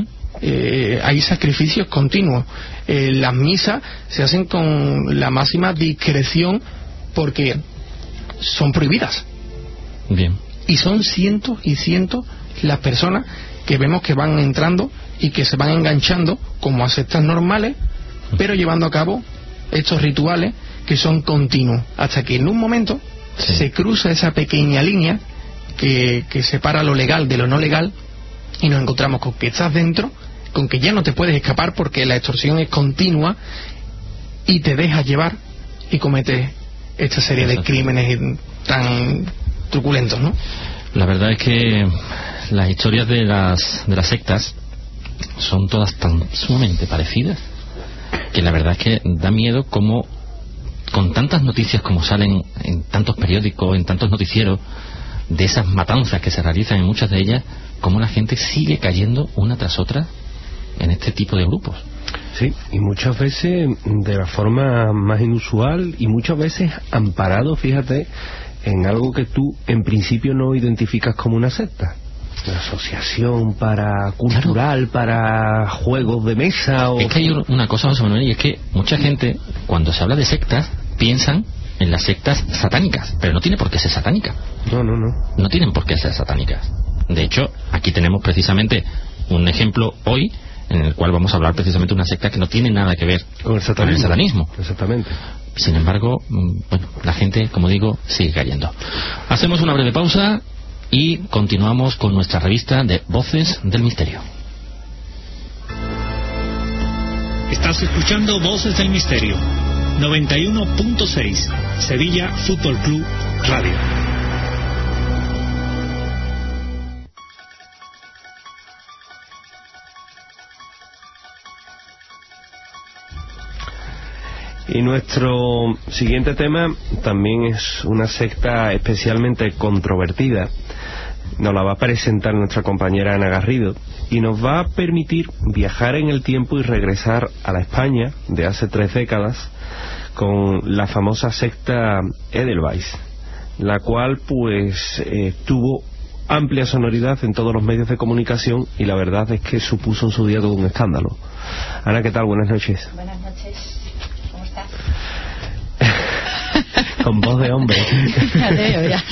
S5: Hay sacrificios continuos. Las misas se hacen con la máxima discreción porque son prohibidas.
S1: Bien.
S5: Y son cientos y cientos las personas que vemos que van entrando y que se van enganchando como a sectas normales, pero llevando a cabo estos rituales que son continuos, hasta que en un momento se cruza esa pequeña línea que separa lo legal de lo no legal y nos encontramos con que estás dentro, con que ya no te puedes escapar porque la extorsión es continua y te dejas llevar y cometes esta serie de crímenes tan truculentos, ¿no?
S1: La verdad es que las historias de las sectas son todas tan sumamente parecidas que la verdad es que da miedo como con tantas noticias como salen en tantos periódicos, en tantos noticieros, de esas matanzas que se realizan en muchas de ellas, cómo la gente sigue cayendo una tras otra en este tipo de grupos.
S2: Sí, y muchas veces de la forma más inusual y muchas veces amparado, fíjate, en algo que tú en principio no identificas como una secta. Una asociación cultural, para juegos de mesa o...
S1: Es que hay una cosa, José Manuel, y es que mucha gente, cuando se habla de sectas, piensan en las sectas satánicas, pero no tiene por qué ser satánica. No tienen por qué ser satánicas. De hecho, aquí tenemos precisamente un ejemplo hoy en el cual vamos a hablar precisamente de una secta que no tiene nada que ver con el satanismo.
S2: Exactamente.
S1: Sin embargo, bueno, la gente, como digo, sigue cayendo. Hacemos una breve pausa y continuamos con nuestra revista de Voces del Misterio.
S6: Estás escuchando Voces del Misterio, 91.6, Sevilla Fútbol Club Radio.
S2: Y nuestro siguiente tema también es una secta especialmente controvertida. Nos la va a presentar nuestra compañera Ana Garrido y nos va a permitir viajar en el tiempo y regresar a la España de hace 3 décadas con la famosa secta Edelweiss, la cual pues tuvo amplia sonoridad en todos los medios de comunicación y la verdad es que supuso en su día todo un escándalo. Ana, ¿qué tal? Buenas noches.
S3: Buenas noches. ¿Cómo estás?
S2: Con voz de hombre.
S3: Ya te veo, ya.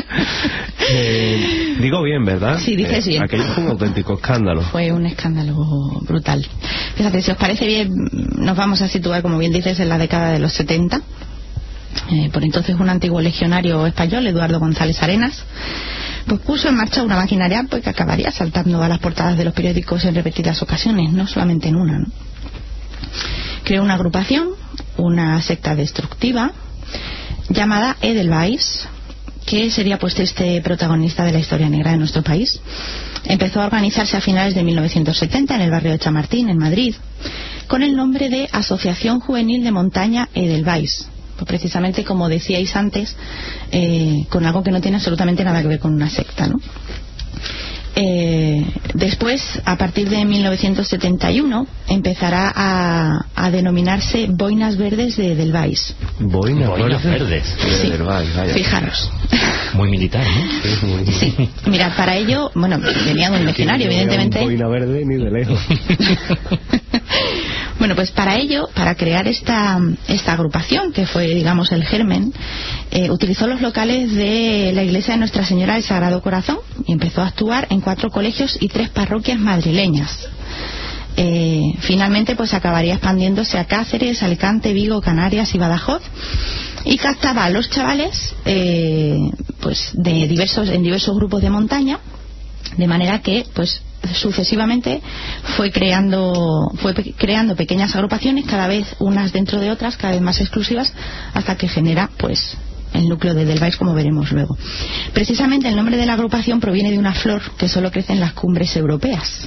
S2: Digo bien, ¿verdad?
S3: Sí, dices bien.
S2: Aquello fue un auténtico escándalo.
S3: Fue un escándalo brutal. Fíjate, si os parece bien, nos vamos a situar, como bien dices, en la década de los 70. por entonces un antiguo legionario español, Eduardo González Arenas, pues puso en marcha una maquinaria pues que acabaría saltando a las portadas de los periódicos en repetidas ocasiones, no solamente en una, ¿no? Creó una agrupación, una secta destructiva llamada Edelweiss, que sería pues este protagonista de la historia negra de nuestro país. Empezó a organizarse a finales de 1970 en el barrio de Chamartín, en Madrid, con el nombre de Asociación Juvenil de Montaña Edelweiss. Pues precisamente, como decíais antes, con algo que no tiene absolutamente nada que ver con una secta, ¿no? Después, a partir de 1971, empezará a denominarse Boinas Verdes de Edelweiss.
S2: Boinas verdes.
S3: Sí.
S2: Edelweiss, vaya.
S3: Fijaros.
S1: Muy militar, ¿no?
S3: Sí. Mirad, para ello, bueno, venía de un legionario, evidentemente.
S2: No boina verde ni de lejos.
S3: Bueno, pues para ello, para crear esta agrupación, que fue, digamos, el germen, utilizó los locales de la iglesia de Nuestra Señora del Sagrado Corazón y empezó a actuar en 4 colegios y 3 parroquias madrileñas. Finalmente, pues acabaría expandiéndose a Cáceres, Alicante, Vigo, Canarias y Badajoz, y captaba a los chavales pues en diversos grupos de montaña, de manera que pues sucesivamente fue creando pequeñas agrupaciones, cada vez unas dentro de otras, cada vez más exclusivas, hasta que genera pues el núcleo de Edelweiss, como veremos luego. Precisamente el nombre de la agrupación proviene de una flor que solo crece en las cumbres europeas,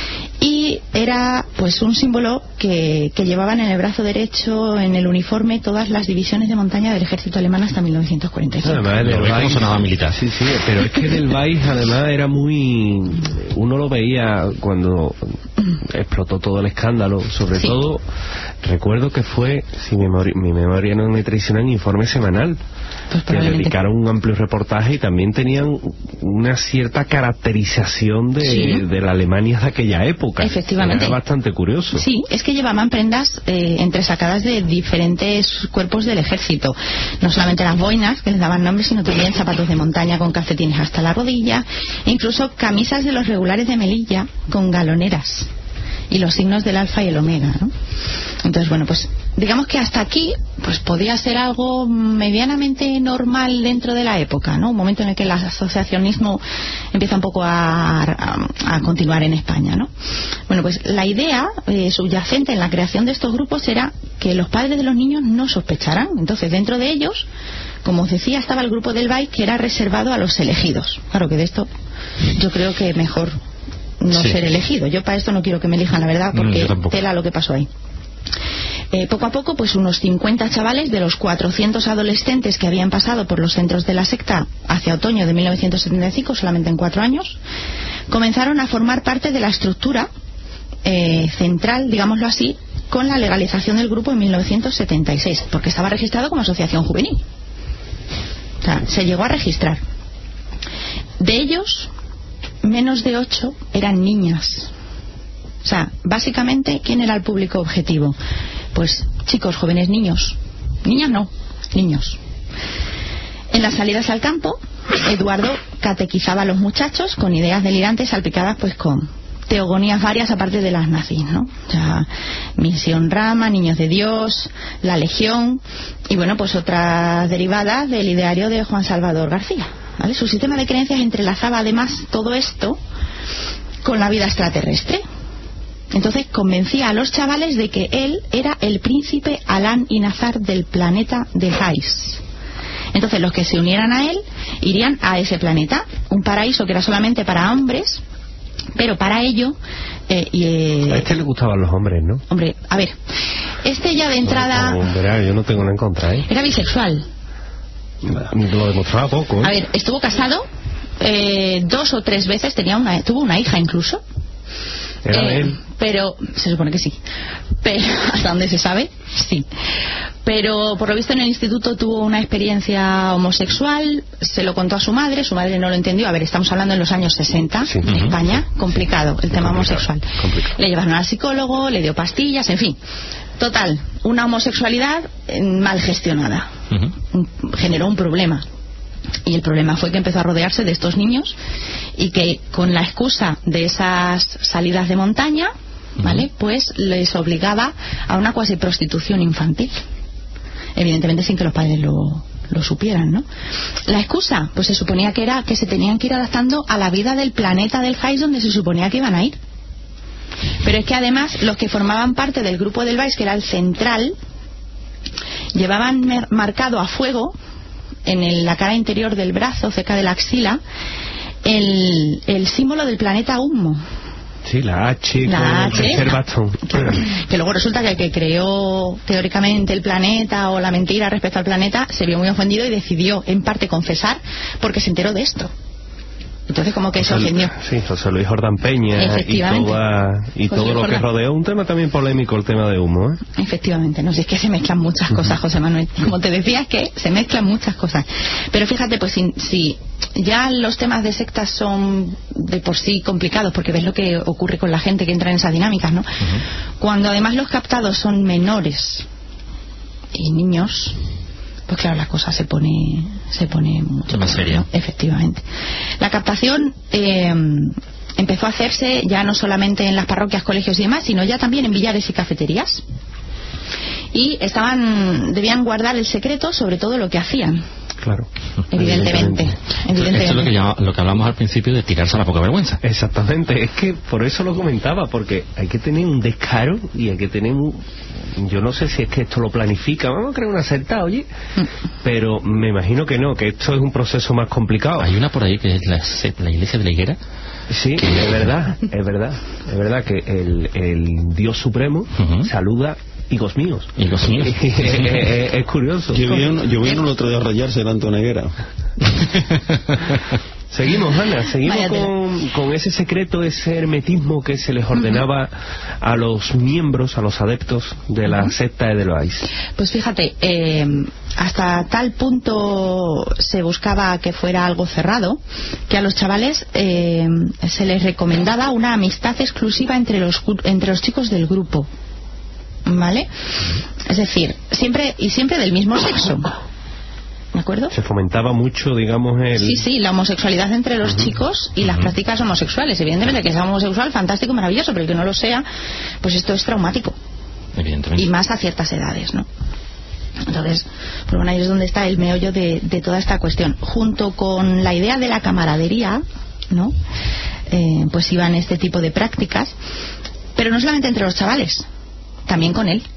S3: y era pues un símbolo que llevaban en el brazo derecho, en el uniforme, todas las divisiones de montaña del ejército alemán hasta 1945.
S2: Además,
S1: ¿Cómo sonaba militar?
S2: Sí, pero es que Edelweiss además era muy... Uno lo veía cuando explotó todo el escándalo, sobre todo recuerdo que fue, si mi memoria no me traiciona, en Informe Semanal,
S3: Pues
S2: que dedicaron un amplio reportaje y también tenían una cierta caracterización de la Alemania de aquella época.
S3: Efectivamente.
S2: Era bastante curioso.
S3: Sí, es que llevaban prendas entresacadas de diferentes cuerpos del ejército. No solamente las boinas, que les daban nombre, sino también zapatos de montaña con calcetines hasta la rodilla, e incluso camisas de los regulares de Melilla con galoneras y los signos del alfa y el omega, ¿no? Entonces, bueno, pues digamos que hasta aquí pues podía ser algo medianamente normal dentro de la época, ¿no? Un momento en el que el asociacionismo empieza un poco a continuar en España, ¿no? Bueno, pues la idea subyacente en la creación de estos grupos era que los padres de los niños no sospecharan. Entonces, dentro de ellos, como os decía, estaba el grupo del Edelweiss, que era reservado a los elegidos. Claro que de esto yo creo que mejor no ser elegido. Yo para esto no quiero que me elijan, la verdad, porque tela lo que pasó ahí. Poco a poco, pues unos 50 chavales de los 400 adolescentes que habían pasado por los centros de la secta hacia otoño de 1975, solamente en 4 años, comenzaron a formar parte de la estructura central, digámoslo así, con la legalización del grupo en 1976, porque estaba registrado como asociación juvenil. O sea, se llegó a registrar. De ellos, menos de 8 eran niñas. O sea, básicamente, ¿quién era el público objetivo? Pues chicos, jóvenes, niños. Niñas no, niños. En las salidas al campo, Eduardo catequizaba a los muchachos con ideas delirantes salpicadas pues con teogonías varias aparte de las nazis, ¿no? O sea, Misión Rama, Niños de Dios, La Legión y bueno, pues otras derivadas del ideario de Juan Salvador García, ¿vale? Su sistema de creencias entrelazaba además todo esto con la vida extraterrestre. Entonces convencía a los chavales de que él era el príncipe Alán y Nazar del planeta de Hais. Entonces los que se unieran a él irían a ese planeta, un paraíso que era solamente para hombres, pero para ello
S2: a este le gustaban los hombres, ¿no?
S3: Hombre, a ver, este ya de entrada
S2: yo no tengo nada en contra,
S3: era bisexual.
S2: Lo demostraba poco,
S3: A ver, estuvo casado 2 o 3 veces, tuvo una hija incluso.
S2: ¿Era de él?
S3: Pero se supone que sí, pero hasta donde se sabe, sí. Pero por lo visto en el instituto tuvo una experiencia homosexual, se lo contó a su madre no lo entendió. A ver, estamos hablando en los años 60, en España, complicado el tema homosexual. Le llevaron al psicólogo, le dio pastillas, en fin. Total, una homosexualidad mal gestionada. Generó un problema. Y el problema fue que empezó a rodearse de estos niños y que con la excusa de esas salidas de montaña, ¿vale? Pues les obligaba a una cuasi prostitución infantil. evidentemente sin que los padres lo supieran, ¿no? La excusa, pues se suponía que era que se tenían que ir adaptando a la vida del planeta del Vais donde se suponía que iban a ir. Pero es que además los que formaban parte del grupo del Vais, que era el central, llevaban marcado a fuego en la cara interior del brazo, cerca de la axila, el símbolo del planeta Humo.
S2: Sí, la H con el tercer bastón.
S3: Que luego resulta que el que creó teóricamente el planeta o la mentira respecto al planeta se vio muy ofendido y decidió en parte confesar porque se enteró de esto. Entonces como que se ofendió.
S2: Sí, José Luis Jordán Peña y todo lo que rodeó. Un tema también polémico, el tema de Humo, ¿eh?
S3: Efectivamente, no sé, es que se mezclan muchas cosas, José Manuel. Como te decía, es que se mezclan muchas cosas. Pero fíjate, pues si ya los temas de sectas son de por sí complicados, porque ves lo que ocurre con la gente que entra en esas dinámicas, ¿no? Cuando además los captados son menores y niños, pues claro, la cosa se pone mucho
S1: más seria,
S3: ¿no? Efectivamente. La captación empezó a hacerse ya no solamente en las parroquias, colegios y demás, sino ya también en billares y cafeterías. Y debían guardar el secreto sobre todo lo que hacían.
S2: Claro.
S3: Evidentemente.
S1: Esto es lo que hablamos al principio de tirarse a la poca vergüenza.
S2: Exactamente, es que por eso lo comentaba, porque hay que tener un descaro y hay que tener yo no sé si es que esto lo planifica, vamos a crear una secta, oye, pero me imagino que no, que esto es un proceso más complicado.
S1: Hay una por ahí que es la iglesia de la Higuera.
S2: Sí, es verdad que el Dios Supremo saluda higos míos.
S1: Higos míos.
S2: Es curioso.
S4: Yo vi uno el otro día rayarse delante de una higuera.
S2: Seguimos, Ana, con ese secreto, ese hermetismo que se les ordenaba a los miembros, a los adeptos de la secta de Edelweiss.
S3: Pues fíjate, hasta tal punto se buscaba que fuera algo cerrado, que a los chavales se les recomendaba una amistad exclusiva entre los chicos del grupo, ¿vale? Es decir, siempre del mismo sexo. ¿De acuerdo?
S2: Se fomentaba mucho, digamos,
S3: Sí, la homosexualidad entre los chicos y las prácticas homosexuales. Evidentemente, que sea homosexual, fantástico, maravilloso, pero el que no lo sea, pues esto es traumático.
S1: Evidentemente.
S3: Y más a ciertas edades, ¿no? Entonces, pues bueno, ahí es donde está el meollo de toda esta cuestión. Junto con la idea de la camaradería, ¿no? Pues iban este tipo de prácticas, pero no solamente entre los chavales, también con él.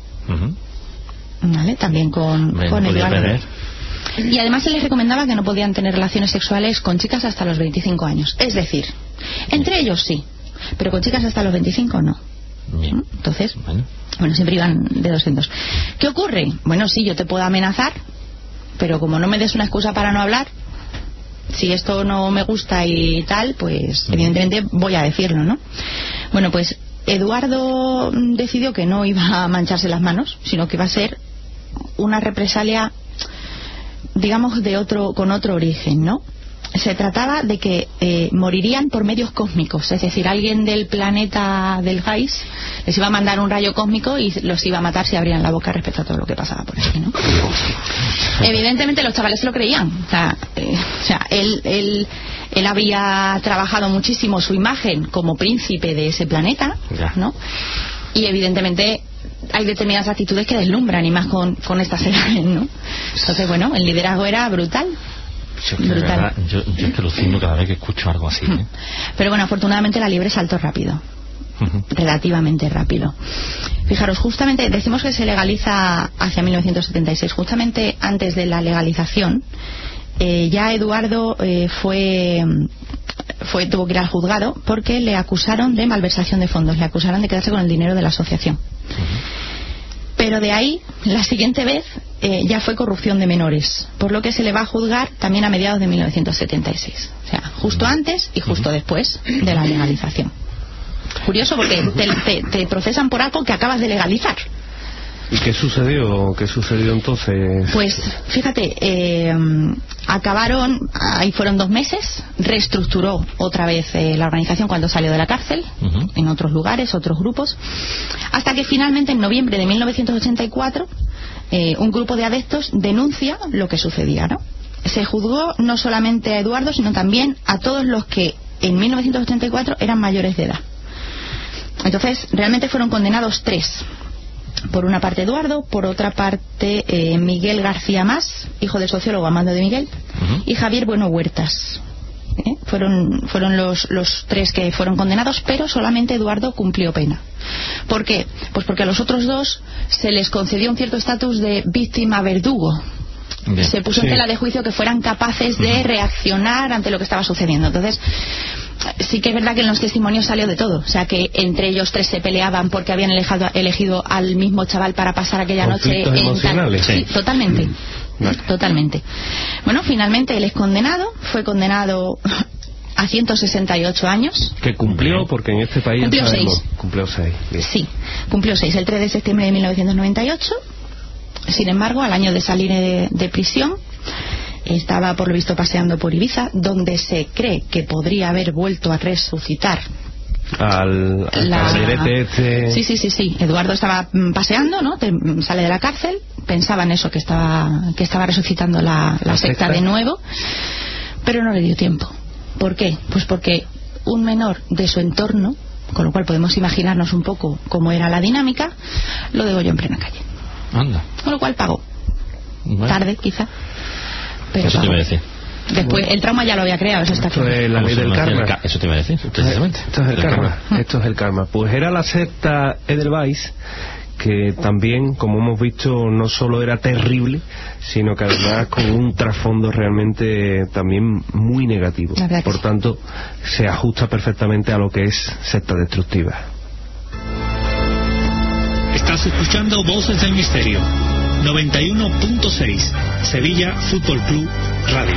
S3: ¿Vale? También con Eduardo. Y además se les recomendaba que no podían tener relaciones sexuales con chicas hasta los 25 años. Es decir, entre ellos sí, pero con chicas hasta los 25 no.
S1: Bien.
S3: Entonces, bueno, siempre iban de 200. ¿Qué ocurre? Bueno, sí, yo te puedo amenazar, pero como no me des una excusa para no hablar, si esto no me gusta y tal, pues evidentemente voy a decirlo, ¿no? Bueno, pues Eduardo decidió que no iba a mancharse las manos, sino que iba a ser una represalia, digamos, con otro origen, ¿no? Se trataba de que morirían por medios cósmicos, es decir, alguien del planeta del Vais les iba a mandar un rayo cósmico y los iba a matar si abrían la boca respecto a todo lo que pasaba por aquí, ¿no? Evidentemente los chavales se lo creían, o sea, él había trabajado muchísimo su imagen como príncipe de ese planeta, ¿no? Y evidentemente hay determinadas actitudes que deslumbran, y más con estas edades, ¿no? Entonces, bueno, el liderazgo era brutal.
S1: Verdad, yo es que alucino cada vez que escucho algo así, ¿eh?
S3: Pero bueno, afortunadamente la liebre saltó rápido, relativamente rápido. Fijaros, justamente decimos que se legaliza hacia 1976, justamente antes de la legalización. Ya Eduardo tuvo que ir al juzgado porque le acusaron de malversación de fondos, le acusaron de quedarse con el dinero de la asociación. Pero de ahí, la siguiente vez, ya fue corrupción de menores, por lo que se le va a juzgar también a mediados de 1976. O sea, justo antes y justo después de la legalización. Curioso, porque te procesan por algo que acabas de legalizar.
S2: ¿Y qué sucedió entonces?
S3: Pues fíjate, acabaron, ahí fueron 2 meses, reestructuró otra vez la organización cuando salió de la cárcel, en otros lugares, otros grupos, hasta que finalmente en noviembre de 1984 un grupo de adeptos denuncia lo que sucedía, ¿no? Se juzgó no solamente a Eduardo, sino también a todos los que en 1984 eran mayores de edad. Entonces realmente fueron condenados 3. Por una parte Eduardo, por otra parte Miguel García Mas, hijo del sociólogo Amando de Miguel, y Javier Bueno Huertas. Fueron los tres que fueron condenados, pero solamente Eduardo cumplió pena. ¿Por qué? Pues porque a los otros dos se les concedió un cierto estatus de víctima verdugo. Bien. Se puso en tela de juicio que fueran capaces de reaccionar ante lo que estaba sucediendo. Entonces, sí que es verdad que en los testimonios salió de todo. O sea, que entre ellos tres se peleaban porque habían elegido al mismo chaval para pasar aquella noche.
S2: Emocionales.
S3: Sí, totalmente. Totalmente. Bueno, finalmente él es condenado. Fue condenado a 168 años.
S2: Que cumplió, porque en este país
S3: cumplió 6.
S2: Cumplió 6.
S3: Sí, cumplió 6 el 3 de septiembre de 1998. Sin embargo, al año de salir de prisión, estaba por lo visto paseando por Ibiza, donde se cree que podría haber vuelto a resucitar
S2: al caballerete este.
S3: Sí. Eduardo estaba paseando, ¿no? Sale de la cárcel, pensaba en eso, que estaba resucitando la secta de nuevo, pero no le dio tiempo. ¿Por qué? Pues porque un menor de su entorno, con lo cual podemos imaginarnos un poco cómo era la dinámica, lo degolló en plena calle.
S1: Anda.
S3: Con lo cual pagó. Bueno. Tarde, quizá. Pero
S1: eso
S3: pagó.
S1: Te iba a decir.
S3: Después, el trauma ya lo había creado, eso está claro.
S2: Esto es la ley del karma.
S1: Eso te iba a decir, precisamente.
S2: Esto es el karma. Esto es el karma. Pues era la secta Edelweiss, que también, como hemos visto, no solo era terrible, sino que además con un trasfondo realmente también muy negativo. Por tanto, se ajusta perfectamente a lo que es secta destructiva.
S6: Estás escuchando Voces del Misterio, 91.6, Sevilla Fútbol Club Radio.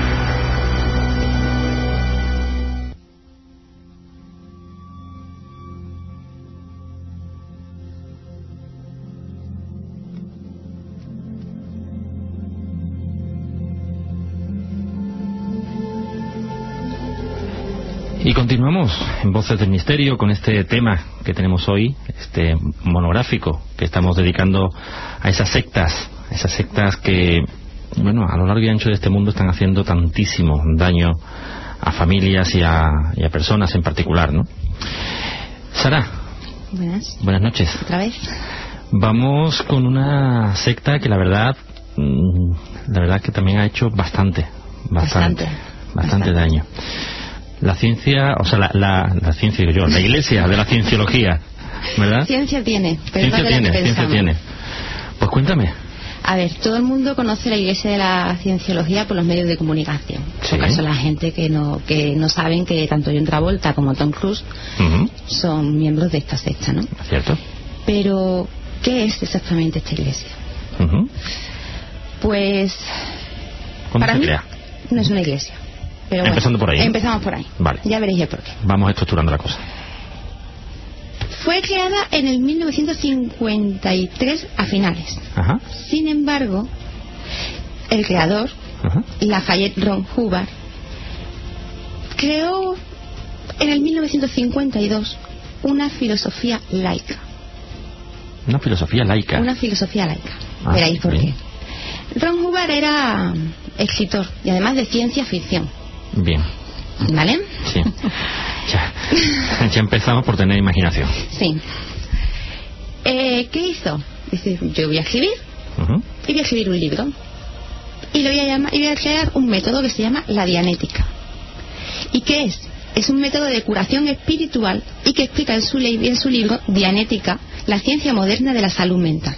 S1: Y continuamos en Voces del Misterio con este tema que tenemos hoy, este monográfico que estamos dedicando a esas sectas que, bueno, a lo largo y ancho de este mundo están haciendo tantísimo daño a familias y a personas en particular, ¿no? Sara, buenas noches.
S3: Otra vez.
S1: Vamos con una secta que la verdad que también ha hecho bastante daño. La ciencia, o sea, la ciencia, la iglesia de la cienciología, ¿verdad?
S3: Ciencia tiene.
S1: Ciencia tiene. Pues cuéntame.
S3: A ver, todo el mundo conoce la iglesia de la cienciología por los medios de comunicación.
S1: Sí.
S3: Por caso la gente que no saben que tanto John Travolta como Tom Cruise son miembros de esta secta, ¿no?
S1: Cierto.
S3: Pero, ¿qué es exactamente esta iglesia? Pues, para mí, no es una iglesia. Pero
S1: empezando por ahí.
S3: Empezamos por ahí.
S1: Vale.
S3: Ya veréis el porqué.
S1: Vamos estructurando la cosa.
S3: Fue creada en el 1953 a finales.
S1: Ajá.
S3: Sin embargo, el creador, Lafayette Ron Hubbard, creó en el 1952 una filosofía laica.
S1: Una filosofía laica.
S3: Veréis por qué. Ron Hubbard era escritor y además de ciencia ficción.
S1: Bien.
S3: ¿Vale?
S1: Sí. Ya empezamos por tener imaginación.
S3: Sí. ¿Qué hizo? Dice, yo voy a escribir y voy a escribir un libro y lo voy a llamar, y voy a crear un método que se llama la dianética. ¿Y qué es? Es un método de curación espiritual y que explica en su libro Dianética, la ciencia moderna de la salud mental.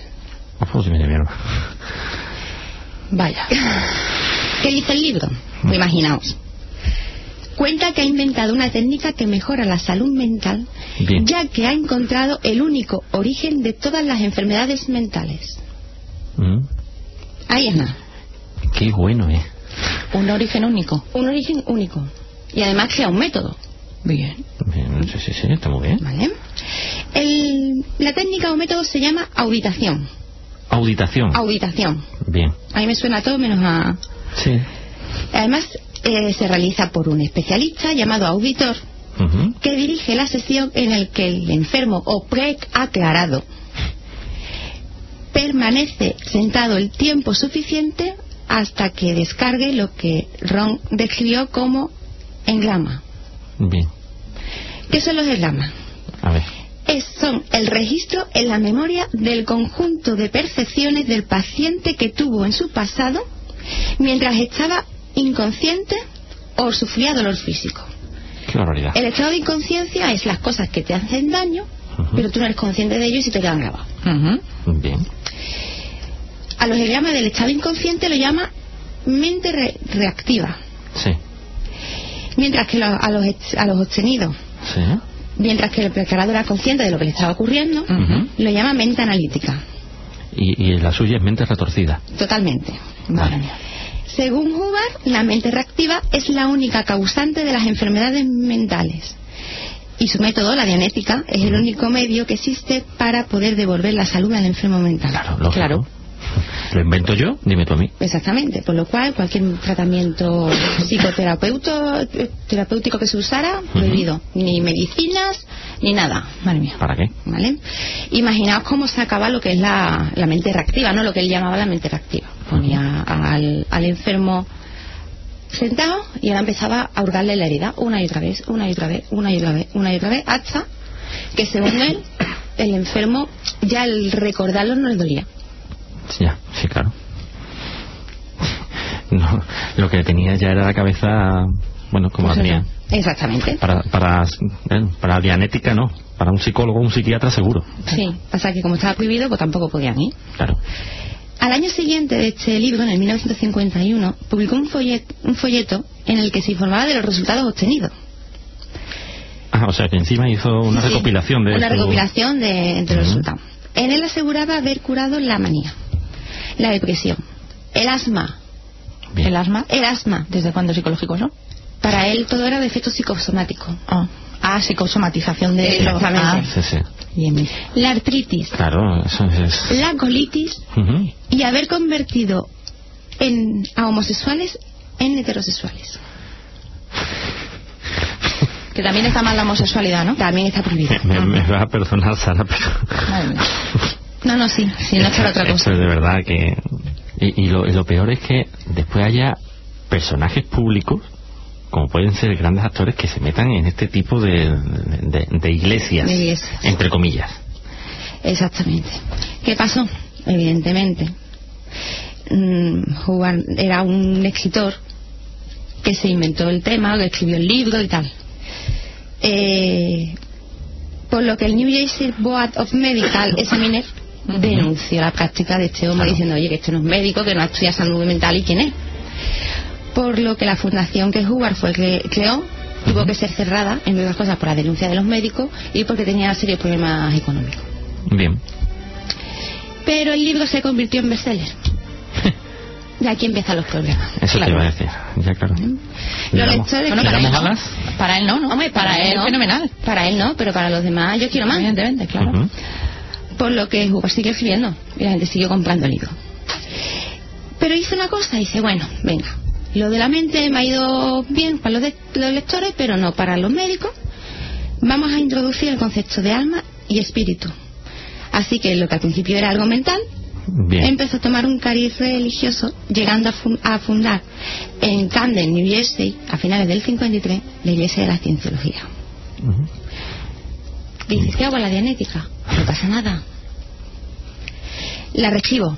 S3: Vaya. ¿Qué dice el libro? Pues imaginaos. Cuenta que ha inventado una técnica que mejora la salud mental. Bien. Ya que ha encontrado el único origen de todas las enfermedades mentales. Ahí es nada.
S1: Qué bueno,
S3: Un origen único. Y además crea un método.
S1: Bien, sí, está muy bien.
S3: ¿Vale? La técnica o método se llama auditación. Auditación.
S1: Bien.
S3: A mí me suena todo menos a...
S1: Sí.
S3: Además, se realiza por un especialista llamado auditor, que dirige la sesión en el que el enfermo o preaclarado permanece sentado el tiempo suficiente hasta que descargue lo que Ron describió como engrama.
S1: Bien.
S3: ¿Qué son los engramas?
S1: A ver.
S3: son el registro en la memoria del conjunto de percepciones del paciente que tuvo en su pasado mientras estaba inconsciente o sufría dolor físico.
S1: Qué barbaridad.
S3: El estado de inconsciencia es las cosas que te hacen daño, pero tú no eres consciente de ello y se te quedan grabados.
S1: Bien.
S3: A los que llama del estado inconsciente lo llama mente reactiva.
S1: Sí.
S3: Mientras que a los obtenidos,
S1: Sí.
S3: mientras que el preparado era consciente de lo que le estaba ocurriendo, lo llama mente analítica.
S1: Y la suya es mente retorcida.
S3: Totalmente.
S1: Vale.
S3: Según Hubbard, la mente reactiva es la única causante de las enfermedades mentales. Y su método, la dianética, es el único medio que existe para poder devolver la salud al enfermo mental.
S1: Claro, lógico.
S3: Claro.
S1: ¿Lo invento yo? Dime tú a mí.
S3: Exactamente, por lo cual cualquier tratamiento terapéutico que se usara, prohibido. Ni medicinas, ni nada. Madre mía.
S1: ¿Para qué?
S3: ¿Vale? Imaginaos cómo se acaba lo que es la mente reactiva, ¿no? Lo que él llamaba la mente reactiva. Ponía al enfermo sentado y ahora empezaba a hurgarle la herida una y otra vez, hasta que según él, el enfermo ya el recordarlo no le dolía.
S1: Ya, sí, claro. No, lo que tenía ya era la cabeza, bueno, como la tenía.
S3: Exactamente.
S1: Para dianética no, para un psicólogo o un psiquiatra seguro.
S3: Sí, pasa que como estaba prohibido, pues tampoco podían ir.
S1: Claro.
S3: Al año siguiente de este libro, en el 1951, publicó un folleto en el que se informaba de los resultados obtenidos.
S1: Ah, o sea que encima hizo una recopilación de...
S3: Una recopilación de los resultados. En él aseguraba haber curado la manía, la depresión, el asma.
S1: Bien.
S3: ¿El asma? ¿Desde cuándo psicológicos, no? Para él todo era de efecto psicosomático. Psicosomatización de...
S1: Exactamente. Sí.
S3: Bien. La artritis.
S1: Claro, eso es...
S3: La colitis. Y haber convertido a homosexuales en heterosexuales. Que también está mal la homosexualidad, ¿no? También está prohibida.
S1: Me vas a perdonar, Sara, pero...
S3: No, sí no es para otra cosa.
S1: Esto es de verdad que... Y lo peor es que después haya personajes públicos, como pueden ser grandes actores, que se metan en este tipo de iglesias, entre comillas.
S3: Exactamente. ¿Qué pasó? Evidentemente, Hubbard era un escritor que se inventó el tema, que escribió el libro y tal. Por lo que el New Jersey Board of Medical Examiners denunció la práctica de este hombre, diciendo, oye, que este no es médico, que no estudia salud mental, ¿y quién es? Por lo que la fundación que Hubbard fue el que creó tuvo que ser cerrada, entre otras cosas, por la denuncia de los médicos y porque tenía serios problemas económicos.
S1: Bien.
S3: Pero el libro se convirtió en bestseller. Y aquí empiezan los problemas.
S1: Eso
S3: claro.
S1: te iba a decir. Ya, claro.
S3: Los lectores,
S1: ¿Le damos alas?
S3: Para él no. Hombre, para él no. Fenomenal. Para él no, pero para los demás yo quiero más. Evidentemente, claro. Por lo que Hubbard siguió escribiendo y la gente siguió comprando el libro. Pero hizo una cosa, dice, bueno, venga, lo de la mente me ha ido bien para los lectores, pero no para los médicos. Vamos a introducir el concepto de alma y espíritu. Así que lo que al principio era algo mental, empezó a tomar un cariz religioso, llegando a fundar en Camden, New Jersey, a finales del 53, la Iglesia de la Cienciología. Dices, ¿qué hago con la dianética? No pasa nada. La reescribo.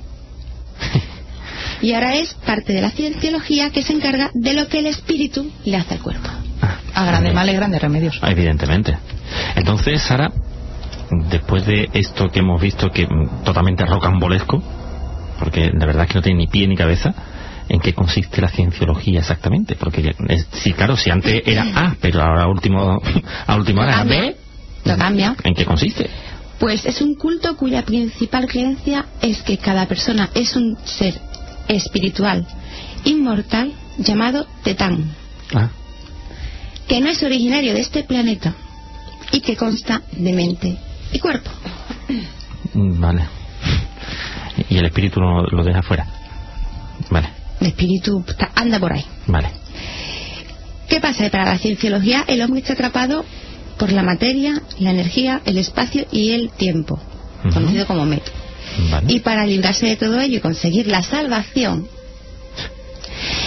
S3: Y ahora es parte de la cienciología que se encarga de lo que el espíritu le hace al cuerpo. A grandes males, grandes remedios.
S1: Evidentemente. Entonces, Sara, después de esto que hemos visto, que totalmente rocambolesco, porque la verdad es que no tiene ni pie ni cabeza, ¿en qué consiste la cienciología exactamente? Porque sí, claro, si antes era A, pero ahora a última hora era B.
S3: Lo cambia.
S1: ¿En qué consiste?
S3: Pues es un culto cuya principal creencia es que cada persona es un ser espiritual inmortal llamado Tetán, que no es originario de este planeta y que consta de mente y cuerpo.
S1: Vale. Y el espíritu lo deja fuera. Vale.
S3: El espíritu anda por ahí.
S1: Vale.
S3: ¿Qué pasa? Para la cienciología el hombre está atrapado por la materia, la energía, el espacio y el tiempo, conocido como método.
S1: Vale.
S3: Y para librarse de todo ello y conseguir la salvación,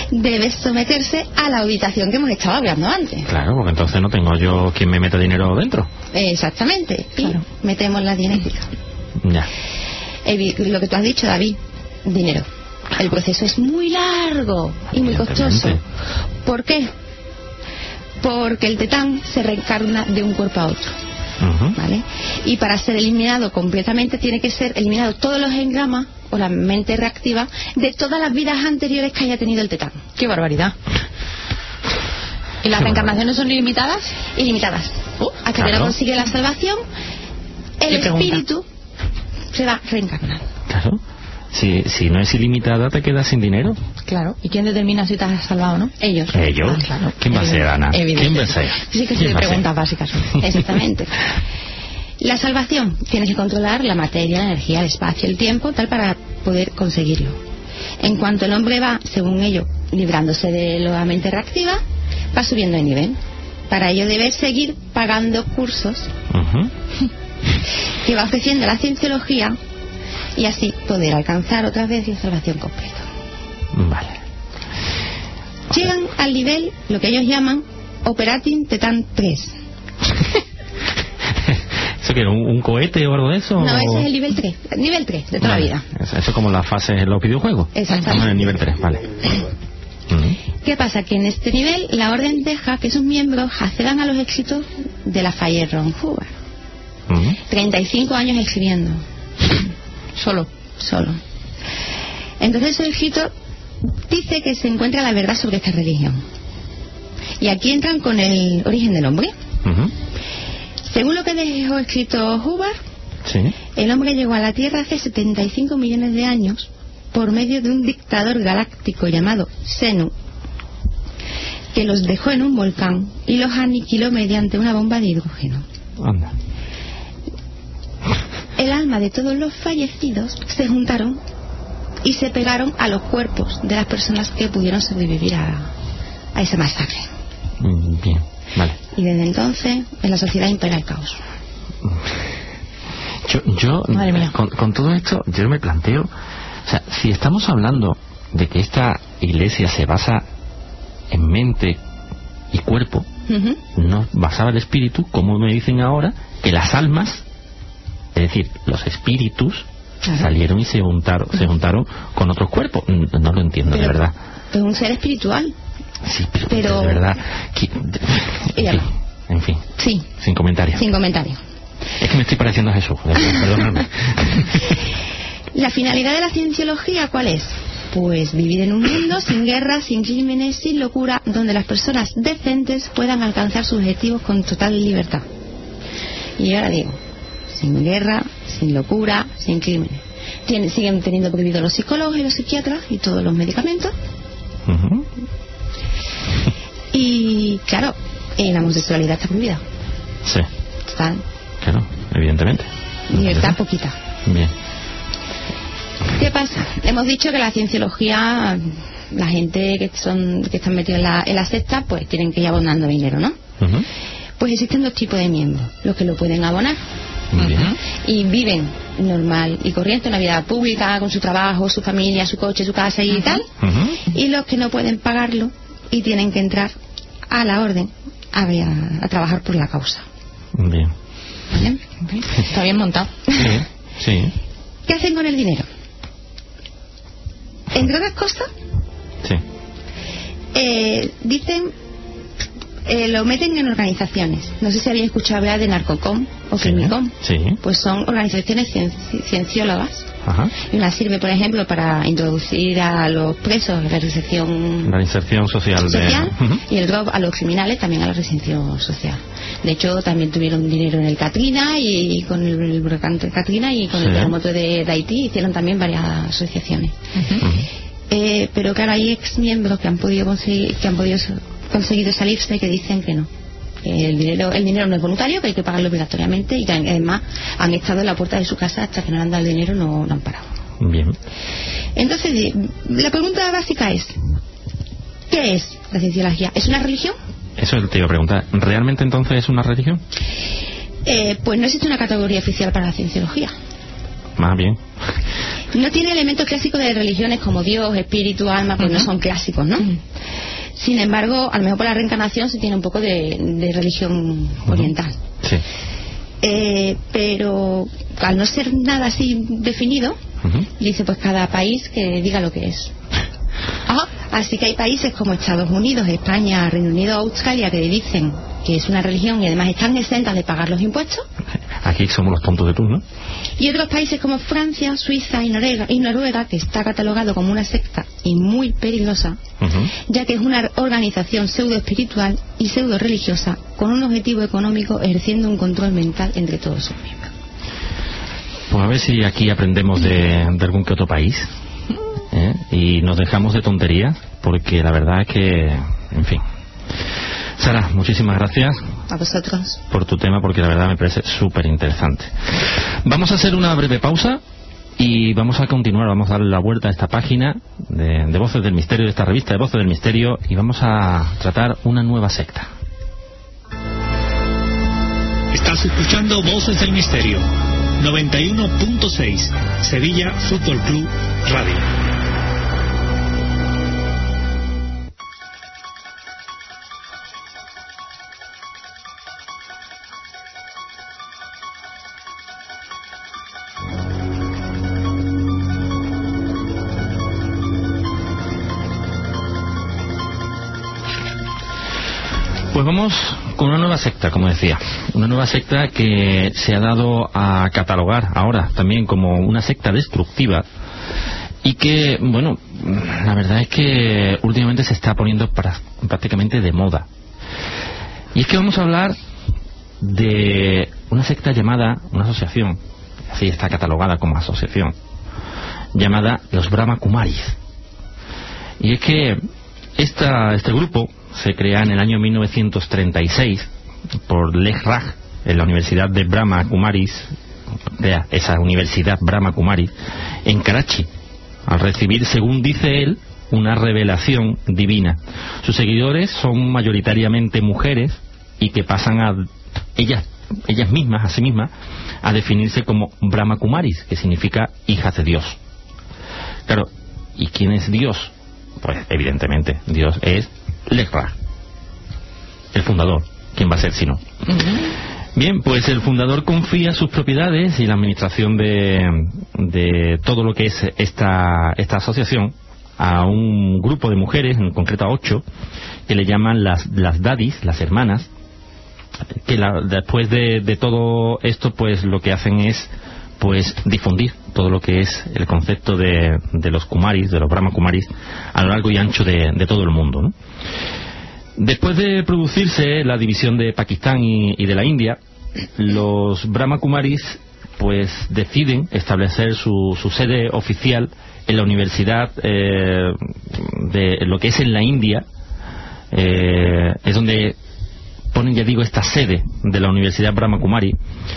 S3: debe someterse a la auditación que hemos estado hablando antes.
S1: Claro, porque entonces no tengo yo quien me meta dinero dentro.
S3: Exactamente. Y metemos la dianética.
S1: Ya.
S3: Lo que tú has dicho, David, dinero. El proceso es muy largo y muy costoso. ¿Por qué? Porque el tetán se reencarna de un cuerpo a otro. ¿Vale? Y para ser eliminado completamente tiene que ser eliminado todos los engramas o la mente reactiva de todas las vidas anteriores que haya tenido el tetán.
S7: ¡Qué barbaridad! ¿Y las reencarnaciones son ilimitadas?
S3: Ilimitadas. Hasta que no consigue la salvación, el espíritu se va reencarnando.
S1: Claro. Si no es ilimitada, te quedas sin dinero.
S7: Claro. ¿Y quién determina si te has salvado o no?
S3: Ellos.
S1: Claro. ¿Quién va a ser, Ana? ¿Quién va a ser?
S3: Sí que son preguntas básicas. Exactamente. La salvación. Tienes que controlar la materia, la energía, el espacio, el tiempo, tal para poder conseguirlo. En cuanto el hombre va, según ello, librándose de la mente reactiva, va subiendo de nivel. Para ello debe seguir pagando cursos que va ofreciendo la cienciología y así poder alcanzar otra vez la salvación completa.
S1: Vale.
S3: Llegan al nivel, lo que ellos llaman Operating Tetan 3.
S1: ¿Eso qué era? ¿Un cohete o algo de eso?
S3: No, ese es el nivel 3. Nivel 3 de toda la vida.
S1: Eso es como las fases en los videojuegos.
S3: Exactamente.
S1: Estamos en el nivel 3, vale.
S3: ¿Qué pasa? Que en este nivel la orden deja que sus miembros accedan a los éxitos de la Fire Ron Hubbard. 35 años escribiendo. Solo. Entonces el escritor dice que se encuentra la verdad sobre esta religión. Y aquí entran con el origen del hombre. Según lo que dejó escrito Hubbard, el hombre llegó a la Tierra hace 75 millones de años por medio de un dictador galáctico llamado Xenu, que los dejó en un volcán y los aniquiló mediante una bomba de hidrógeno.
S1: Anda.
S3: El alma de todos los fallecidos se juntaron y se pegaron a los cuerpos de las personas que pudieron sobrevivir a esa masacre.
S1: Bien, vale.
S3: Y desde entonces en la sociedad impera el caos.
S1: Yo con todo esto yo me planteo, o sea, si estamos hablando de que esta iglesia se basa en mente y cuerpo, no basaba el espíritu, como me dicen ahora que las almas, es decir, los espíritus, salieron y se juntaron con otros cuerpos. No lo entiendo, de verdad.
S3: Es un ser espiritual.
S1: Sí, pero de verdad en fin,
S3: sí,
S1: sin comentario. Es que me estoy pareciendo a Jesús, perdóname.
S3: La finalidad de la cienciología, ¿cuál es? Pues vivir en un mundo sin guerra, sin crímenes, sin locura, donde las personas decentes puedan alcanzar sus objetivos con total libertad. Y ahora digo, sin guerra, sin locura, sin crímenes. Siguen teniendo prohibido los psicólogos y los psiquiatras y todos los medicamentos. Y claro, la homosexualidad está prohibida.
S1: Sí.
S3: Total.
S1: Claro, evidentemente.
S3: Libertad poquita.
S1: Bien.
S3: ¿Qué pasa? Hemos dicho que la cienciología, la gente que están metidos en la secta, pues tienen que ir abonando dinero, ¿no? Pues existen dos tipos de miembros: los que lo pueden abonar y viven normal y corriente, una vida pública, con su trabajo, su familia, su coche, su casa y tal, y los que no pueden pagarlo y tienen que entrar a la orden a trabajar por la causa.
S1: Bien.
S3: ¿Vale?
S7: Está bien montado.
S1: Sí.
S3: ¿Qué hacen con el dinero? Entre otras cosas, dicen, lo meten en organizaciones. No sé si habéis escuchado hablar de Narcocom o Crimicom. Pues son organizaciones cienciólogas. Y una sirve, por ejemplo, para introducir a los presos la inserción social y el drop a los criminales también a la reinserción social. De hecho, también tuvieron dinero en el Katrina y con el huracán Katrina y con el terremoto de Haití hicieron también varias asociaciones. Pero claro, hay ex miembros que han podido conseguido salirse, que dicen que no. El dinero no es voluntario, que hay que pagarlo obligatoriamente y que además han estado en la puerta de su casa hasta que no le han dado el dinero, no han parado.
S1: Bien.
S3: Entonces, la pregunta básica es: ¿qué es la cienciología? ¿Es una religión?
S1: Eso te iba a preguntar. ¿Realmente entonces es una religión?
S3: Pues no existe una categoría oficial para la cienciología.
S1: Más bien.
S3: No tiene elementos clásicos de religiones como Dios, espíritu, alma, pues no son clásicos, ¿no? Sin embargo, a lo mejor por la reencarnación se tiene un poco de religión oriental.
S1: Sí.
S3: Pero al no ser nada así definido, dice pues cada país que diga lo que es. Así que hay países como Estados Unidos, España, Reino Unido, Australia que dicen que es una religión y además están exentas de pagar los impuestos.
S1: Aquí somos los tontos de turno.
S3: Y otros países como Francia, Suiza y Noruega, que está catalogado como una secta y muy peligrosa, ya que es una organización pseudo espiritual y pseudo religiosa con un objetivo económico, ejerciendo un control mental entre todos sus miembros.
S1: Pues a ver si aquí aprendemos de algún que otro país, y nos dejamos de tonterías, porque la verdad es que, en fin. Sara, muchísimas gracias
S3: a vosotros
S1: por tu tema, porque la verdad me parece súper interesante. Vamos a hacer una breve pausa y vamos a continuar, vamos a darle la vuelta a esta página de Voces del Misterio, de esta revista de Voces del Misterio, y vamos a tratar una nueva secta.
S6: Estás escuchando Voces del Misterio, 91.6, Sevilla Fútbol Club Radio.
S1: Pues vamos con una nueva secta, como decía. Una nueva secta que se ha dado a catalogar ahora también como una secta destructiva y que, bueno, la verdad es que últimamente se está poniendo prácticamente de moda. Y es que vamos a hablar de una secta llamada, una asociación, así está catalogada como asociación, llamada los Brahma Kumaris. Y es que este grupo se crea en el año 1936 por Lej Raj en la Universidad de Brahma Kumaris, esa Universidad Brahma Kumaris, en Karachi, al recibir, según dice él, una revelación divina. Sus seguidores son mayoritariamente mujeres y que pasan a ellas mismas, a sí mismas, a definirse como Brahma Kumaris, que significa hijas de Dios. Claro, ¿y quién es Dios? Pues evidentemente Dios es Lej Raj, el fundador. ¿Quién va a ser si no? Bien, pues el fundador confía sus propiedades y la administración de todo lo que es esta asociación a un grupo de mujeres, en concreto a 8, que le llaman las dadis, las hermanas, que después de todo esto, pues lo que hacen es pues difundir todo lo que es el concepto de los Kumaris, de los Brahma Kumaris, a lo largo y ancho de todo el mundo, ¿no? Después de producirse la división de Pakistán y de la India, los Brahma Kumaris pues deciden establecer su sede oficial en la universidad de lo que es en la India, es donde ponen, ya digo, esta sede de la Universidad Brahma Kumari,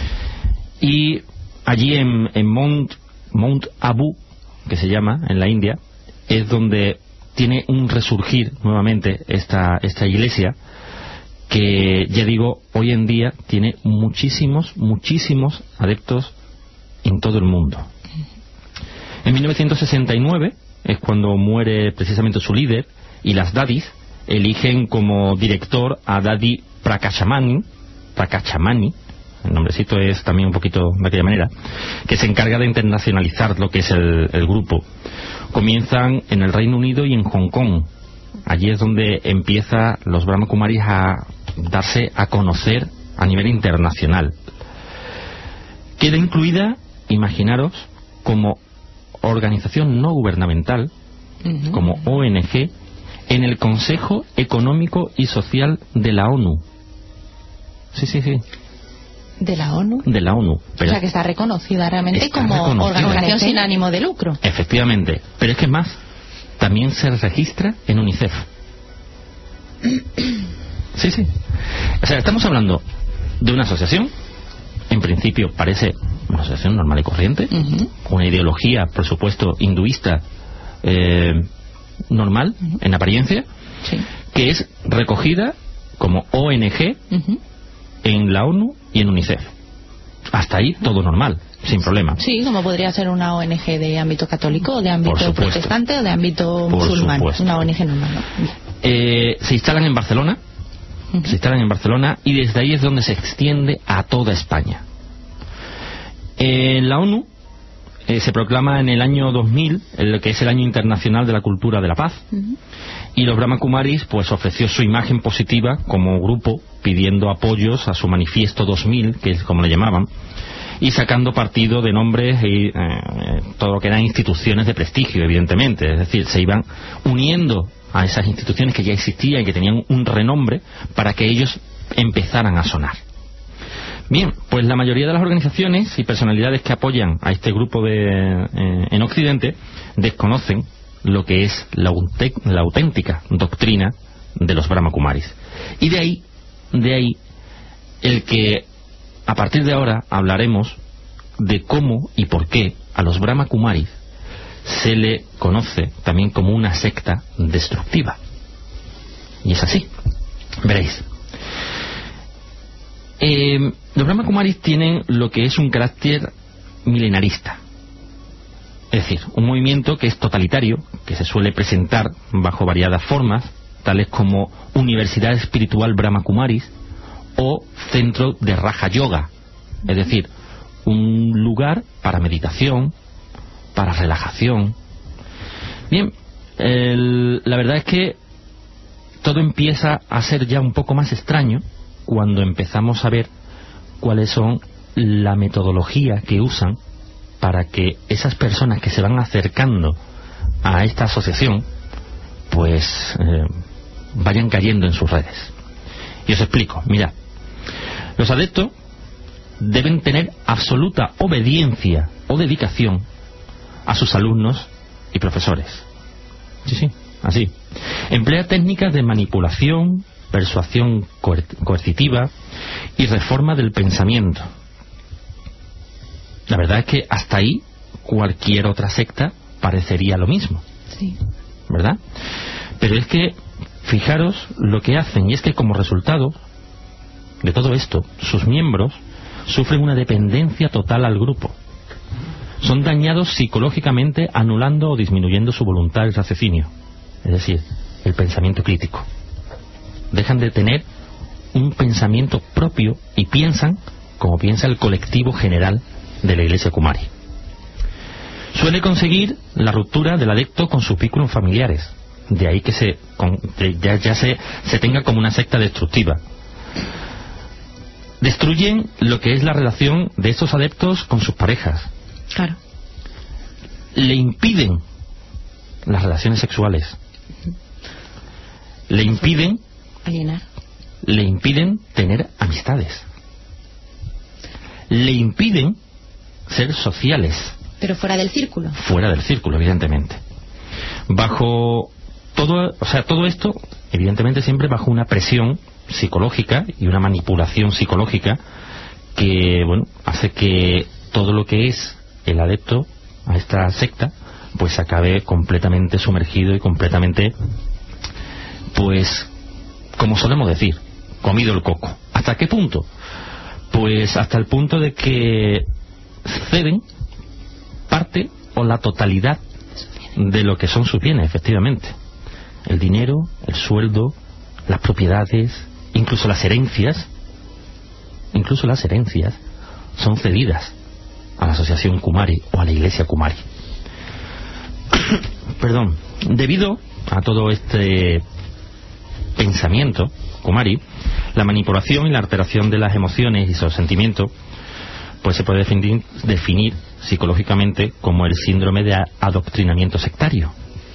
S1: y allí en Mount Abu, que se llama, en la India, es donde tiene un resurgir nuevamente esta iglesia, que, ya digo, hoy en día tiene muchísimos adeptos en todo el mundo. En 1969 es cuando muere precisamente su líder, y las dadis eligen como director a Dadi Prakachamani, el nombrecito es también un poquito de aquella manera, que se encarga de internacionalizar lo que es el grupo. Comienzan en el Reino Unido y en Hong Kong. Allí es donde empieza los Brahma Kumaris a darse a conocer a nivel internacional. Queda incluida, imaginaros, como organización no gubernamental, como ONG, en el Consejo Económico y Social de la ONU. Sí.
S7: ¿De la ONU?
S1: De la ONU.
S7: Pero o sea, que está reconocida realmente como organización sin ánimo de lucro.
S1: Efectivamente. Pero es que más, también se registra en UNICEF. Sí. O sea, estamos hablando de una asociación, en principio parece una asociación normal y corriente, una ideología, por supuesto, hinduista, normal, en apariencia, que es recogida como ONG en la ONU y en UNICEF. Hasta ahí todo normal, sin problema.
S3: Sí, como podría ser una ONG de ámbito católico, o de ámbito protestante, o de ámbito musulmán. Una ONG normal, ¿no?
S1: Se instalan en Barcelona. Se instalan en Barcelona y desde ahí es donde se extiende a toda España. La ONU se proclama en el año 2000, el que es el Año Internacional de la Cultura de la Paz, y los Brahma Kumaris pues ofreció su imagen positiva como grupo, pidiendo apoyos a su manifiesto 2000, que es como le llamaban, y sacando partido de nombres y todo lo que eran instituciones de prestigio, evidentemente. Es decir, se iban uniendo a esas instituciones que ya existían y que tenían un renombre para que ellos empezaran a sonar. Bien, pues la mayoría de las organizaciones y personalidades que apoyan a este grupo en Occidente desconocen lo que es la auténtica doctrina de los Brahma Kumaris. Y de ahí el que a partir de ahora hablaremos de cómo y por qué a los Brahma Kumaris se le conoce también como una secta destructiva. Y es así. Veréis. Los Brahma Kumaris tienen lo que es un carácter milenarista. Es decir, un movimiento que es totalitario, que se suele presentar bajo variadas formas, tales como Universidad Espiritual Brahma Kumaris o Centro de Raja Yoga. Es decir, un lugar para meditación, para relajación. Bien, la verdad es que todo empieza a ser ya un poco más extraño cuando empezamos a ver cuáles son la metodología que usan para que esas personas que se van acercando a esta asociación pues vayan cayendo en sus redes. Y os explico. Mirad, los adeptos deben tener absoluta obediencia o dedicación a sus alumnos y profesores. Sí, así. Emplea técnicas de manipulación, persuasión coercitiva y reforma del pensamiento. La verdad es que hasta ahí cualquier otra secta parecería lo mismo.
S3: Sí.
S1: ¿Verdad? Pero es que fijaros lo que hacen, y es que como resultado de todo esto, sus miembros sufren una dependencia total al grupo. Son dañados psicológicamente, anulando o disminuyendo su voluntad y raciocinio, es decir, el pensamiento crítico. Dejan de tener un pensamiento propio y piensan como piensa el colectivo general de la Iglesia Kumari. Suele conseguir la ruptura del adepto con sus vínculos familiares, de ahí que se tenga como una secta destructiva. Destruyen lo que es la relación de estos adeptos con sus parejas.
S3: Claro.
S1: Le impiden las relaciones sexuales. Le impiden tener amistades. Le impiden ser sociales.
S3: Pero fuera del círculo.
S1: Fuera del círculo, evidentemente. Bajo todo esto, evidentemente siempre bajo una presión psicológica y una manipulación psicológica que, bueno, hace que todo lo que es el adepto a esta secta pues acabe completamente sumergido y completamente, pues, como solemos decir, comido el coco. ¿Hasta qué punto? Pues hasta el punto de que ceden parte o la totalidad de lo que son sus bienes, efectivamente. El dinero, el sueldo, las propiedades, incluso las herencias son cedidas a la asociación Kumari o a la iglesia Kumari. Perdón. Debido a todo este pensamiento Kumari, la manipulación y la alteración de las emociones y los sentimientos pues se puede definir psicológicamente como el síndrome de adoctrinamiento sectario.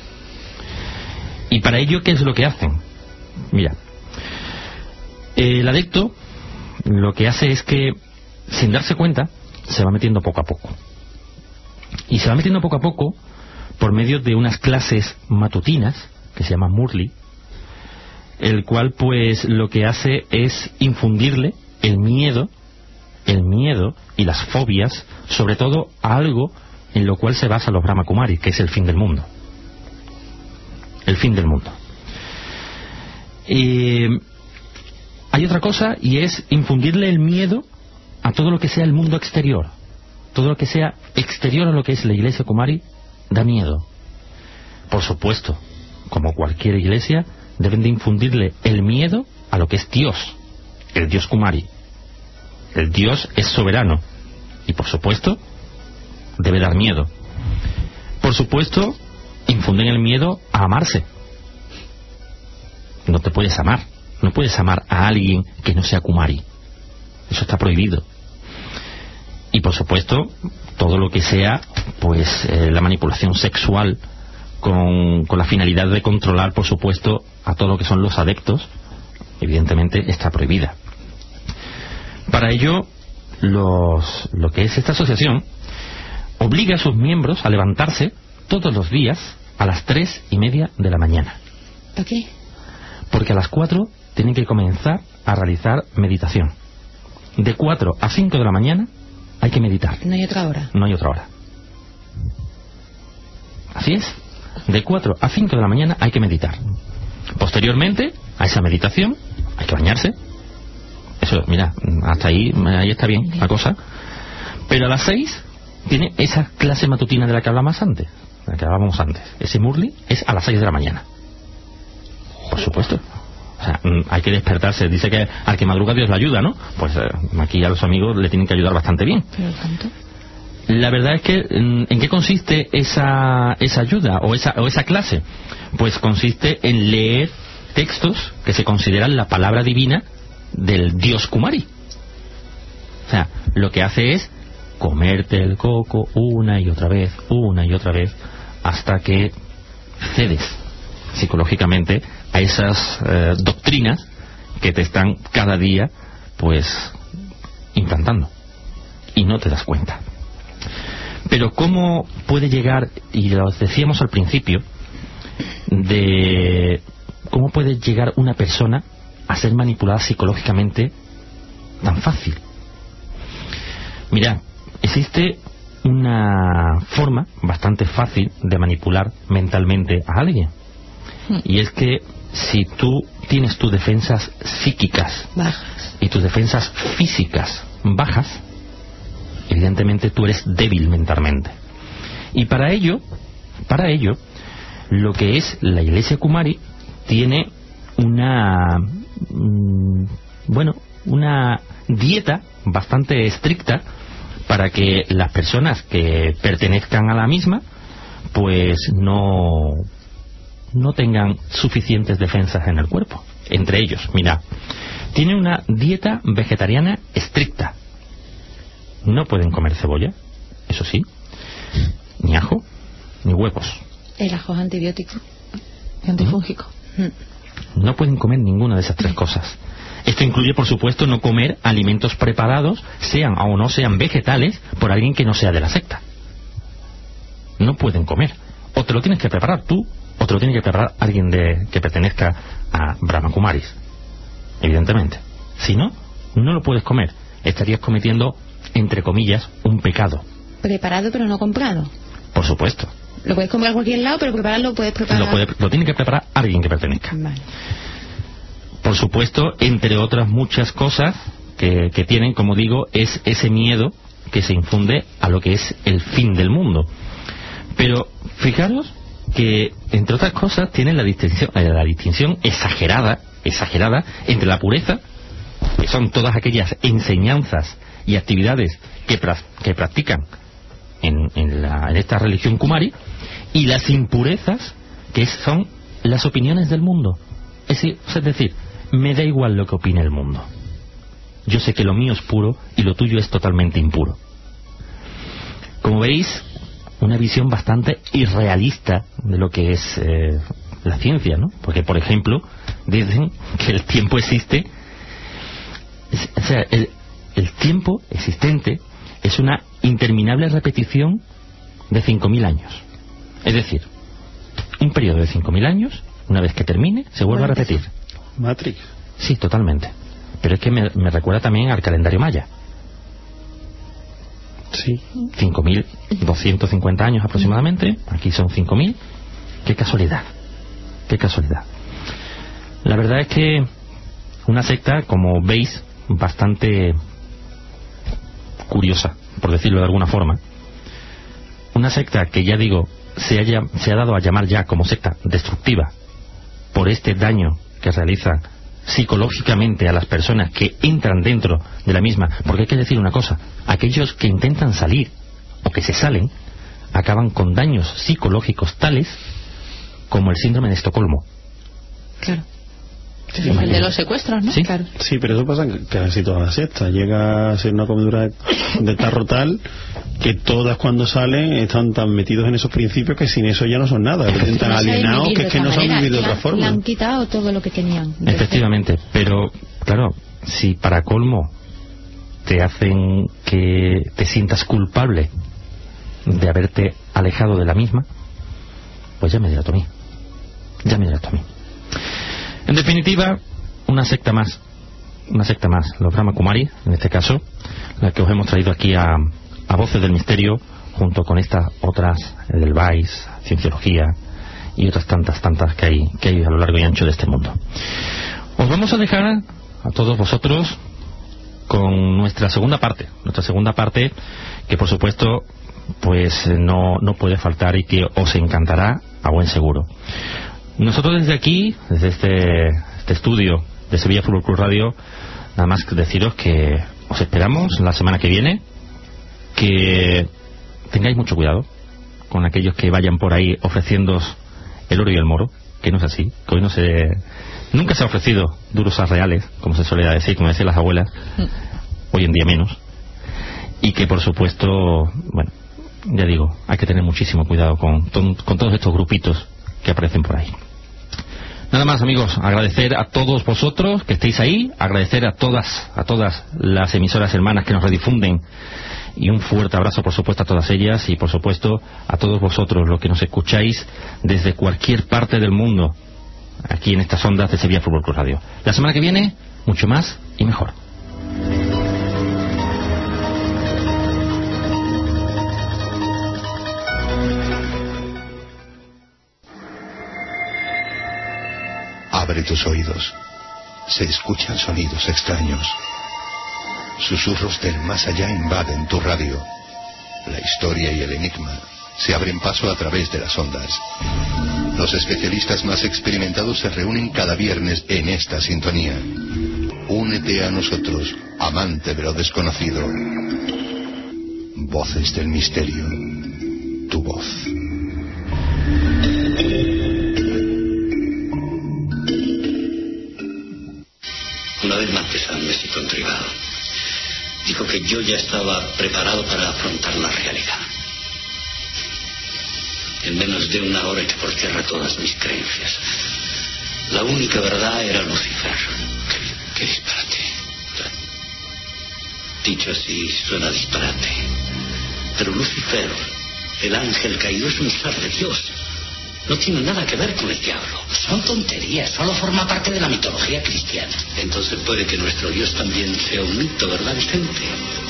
S1: Y para ello, ¿qué es lo que hacen? Mira, el adepto lo que hace es que, sin darse cuenta, se va metiendo poco a poco. Y se va metiendo poco a poco por medio de unas clases matutinas que se llaman Murli, el cual pues lo que hace es infundirle el miedo y las fobias, sobre todo a algo en lo cual se basa los Brahma Kumaris, que es el fin del mundo. El fin del mundo. Hay otra cosa, y es infundirle el miedo a todo lo que sea el mundo exterior. Todo lo que sea exterior a lo que es la iglesia Kumari da miedo. Por supuesto, como cualquier iglesia, deben de infundirle el miedo a lo que es Dios, el Dios Kumari. El Dios es soberano y, por supuesto, debe dar miedo. Por supuesto, infunden el miedo a amarse. No te puedes amar. No puedes amar a alguien que no sea Kumari. Eso está prohibido. Y, por supuesto, todo lo que sea pues la manipulación sexual con la finalidad de controlar, por supuesto, a todo lo que son los adeptos, evidentemente está prohibida. Para ello, lo que es esta asociación obliga a sus miembros a levantarse todos los días a las 3:30 de la mañana.
S3: ¿Por qué?
S1: Porque a las 4 tienen que comenzar a realizar meditación. De 4 a 5 de la mañana hay que meditar.
S3: No hay otra hora.
S1: No hay otra hora. Así es. De 4 a 5 de la mañana hay que meditar. Posteriormente a esa meditación hay que bañarse. Eso, mira, hasta ahí está bien la cosa. Pero a las 6 tiene esa clase matutina de la que hablábamos antes. Ese Murli es a las 6 de la mañana. Por supuesto. O sea, hay que despertarse. Dice que al que madruga Dios le ayuda, ¿no? Pues aquí a los amigos le tienen que ayudar bastante bien.
S3: ¿Pero tanto?
S1: La verdad es que ¿en qué consiste esa ayuda o esa clase? Pues consiste en leer textos que se consideran la palabra divina del Dios Kumari. O sea, lo que hace es comerte el coco una y otra vez, hasta que cedes psicológicamente a esas doctrinas que te están cada día pues implantando y no te das cuenta. Pero ¿cómo puede llegar, y lo decíamos al principio, de cómo puede llegar una persona a ser manipulada psicológicamente tan fácil? Mira, existe una forma bastante fácil de manipular mentalmente a alguien. Y es que si tú tienes tus defensas psíquicas
S3: bajas
S1: y tus defensas físicas bajas, evidentemente tú eres débil mentalmente. Y para ello, lo que es la iglesia Kumari tiene una dieta bastante estricta para que las personas que pertenezcan a la misma pues no tengan suficientes defensas en el cuerpo. Entre ellos, mira, tiene una dieta vegetariana estricta. No pueden comer cebolla, eso sí, ni ajo, ni huevos.
S3: El ajo es antibiótico y antifúngico.
S1: No pueden comer ninguna de esas tres cosas. Esto incluye, por supuesto, no comer alimentos preparados, sean o no sean vegetales, por alguien que no sea de la secta. No pueden comer. O te lo tienes que preparar tú, o te lo tiene que preparar alguien que pertenezca a Brahma Kumaris. Evidentemente. Si no, no lo puedes comer. Estarías cometiendo, entre comillas, un pecado.
S3: Preparado pero no comprado.
S1: Por supuesto.
S3: Lo puedes comprar a cualquier lado, pero prepararlo puedes preparar.
S1: Lo tiene que preparar alguien que pertenezca.
S3: Vale.
S1: Por supuesto, entre otras muchas cosas que tienen, como digo, es ese miedo que se infunde a lo que es el fin del mundo. Pero fijaros que, entre otras cosas, tienen la distinción exagerada entre la pureza, que son todas aquellas enseñanzas y actividades que practican en esta religión Kumari, y las impurezas, que son las opiniones del mundo. Es decir, me da igual lo que opine el mundo. Yo sé que lo mío es puro y lo tuyo es totalmente impuro. Como veis, una visión bastante irrealista de lo que es la ciencia, ¿no? Porque, por ejemplo, dicen que el tiempo existe. O sea, el tiempo existente es una interminable repetición de 5.000 años. Es decir, un periodo de 5.000 años, una vez que termine, se vuelve a repetir.
S4: Matrix.
S1: Sí, totalmente. Pero es que me recuerda también al calendario maya.
S4: Sí.
S1: 5.250 años aproximadamente. Aquí son 5.000. Qué casualidad. Qué casualidad. La verdad es que una secta, como veis, bastante curiosa, por decirlo de alguna forma. Una secta que, ya digo, se ha dado a llamar ya como secta destructiva por este daño que realiza psicológicamente a las personas que entran dentro de la misma. Porque hay que decir una cosa: aquellos que intentan salir o que se salen acaban con daños psicológicos tales como el síndrome de Estocolmo.
S7: Claro. El de los secuestros, ¿no?
S1: Sí,
S7: claro.
S4: Sí, pero eso pasa en casi todas las sectas. Llega a ser una comedura de tarro tal que todas, cuando salen, están tan metidos en esos principios que sin eso ya no son nada. Están tan alienados que es que no saben vivir de otra forma.
S3: Le han quitado todo lo que tenían.
S1: Efectivamente, pero claro, si para colmo te hacen que te sientas culpable de haberte alejado de la misma, pues ya me dirás tú a mí. En definitiva, una secta más, los Brahma Kumari, en este caso, la que os hemos traído aquí a Voces del Misterio, junto con estas otras, del Vice, Cienciología y otras tantas que hay a lo largo y ancho de este mundo. Os vamos a dejar a todos vosotros con nuestra segunda parte, que por supuesto pues no puede faltar y que os encantará a buen seguro. Nosotros desde aquí, desde este estudio de Sevilla Fútbol Club Radio, nada más que deciros que os esperamos la semana que viene, que tengáis mucho cuidado con aquellos que vayan por ahí ofreciéndoos el oro y el moro, que no es así, que hoy nunca se ha ofrecido duros a reales, como se solía decir, como decían las abuelas, hoy en día menos, y que por supuesto, bueno, ya digo, hay que tener muchísimo cuidado con todos estos grupitos que aparecen por ahí. Nada más, amigos, agradecer a todos vosotros que estéis ahí, agradecer a todas las emisoras hermanas que nos redifunden, y un fuerte abrazo por supuesto a todas ellas, y por supuesto a todos vosotros los que nos escucháis desde cualquier parte del mundo aquí en estas ondas de Sevilla Fútbol Club Radio. La semana que viene, mucho más y mejor.
S8: Abre tus oídos. Se escuchan sonidos extraños. Susurros del más allá invaden tu radio. La historia y el enigma se abren paso a través de las ondas. Los especialistas más experimentados se reúnen cada viernes en esta sintonía. Únete a nosotros, amante de lo desconocido. Voces del Misterio. Tu voz.
S9: Una vez Matteson me citó en privado. Dijo que yo ya estaba preparado para afrontar la realidad. En menos de una hora eché por tierra todas mis creencias. La única verdad era Lucifer. Qué disparate. Dicho así, suena disparate. Pero Lucifer, el ángel caído, es un ser de Dios. No tiene nada que ver con el diablo. Son tonterías, solo forma parte de la mitología cristiana. Entonces puede que nuestro Dios también sea un mito, ¿verdad, Vicente?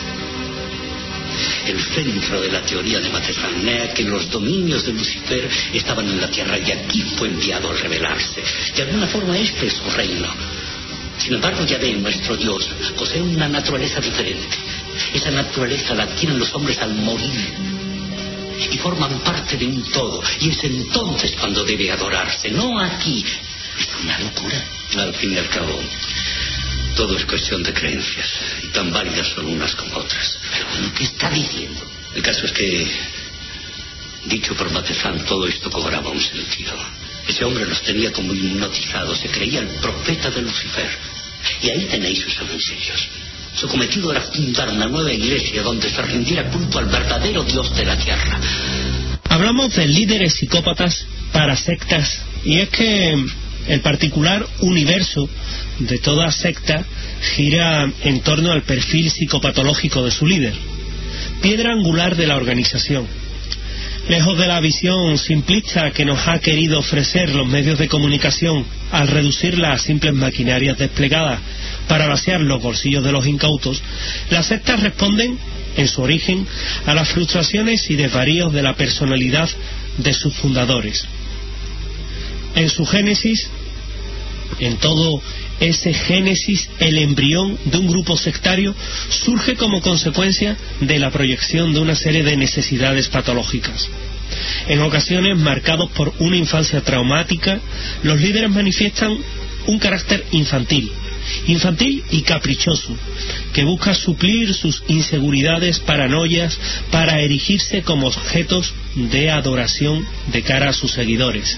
S9: El centro de la teoría de Matteson era que los dominios de Lucifer estaban en la tierra y aquí fue enviado a rebelarse. De alguna forma este es su reino. Sin embargo, Yahvé, nuestro Dios, posee una naturaleza diferente. Esa naturaleza la adquieren los hombres al morir y forman parte de un todo, y es entonces cuando debe adorarse, no aquí. Es una locura. Al fin y al cabo, todo es cuestión de creencias, y tan válidas son unas como otras. Pero bueno, ¿qué está diciendo? El caso es que, dicho por Matteson, todo esto cobraba un sentido. Ese hombre los tenía como hipnotizados, se creía el profeta de Lucifer. Y ahí tenéis sus evangelios. Su cometido era fundar una nueva iglesia donde se rindiera culto al verdadero Dios de la tierra.
S10: Hablamos de líderes psicópatas para sectas, y es que el particular universo de toda secta gira en torno al perfil psicopatológico de su líder, piedra angular de la organización. Lejos de la visión simplista que nos ha querido ofrecer los medios de comunicación al reducirla a simples maquinarias desplegadas para vaciar los bolsillos de los incautos, las sectas responden, en su origen, a las frustraciones y desvaríos de la personalidad de sus fundadores. En su génesis, en todo ese génesis, el embrión de un grupo sectario, surge como consecuencia de la proyección de una serie de necesidades patológicas. En ocasiones, marcados por una infancia traumática, los líderes manifiestan un carácter infantil y caprichoso, que busca suplir sus inseguridades, paranoias, para erigirse como objetos de adoración de cara a sus seguidores.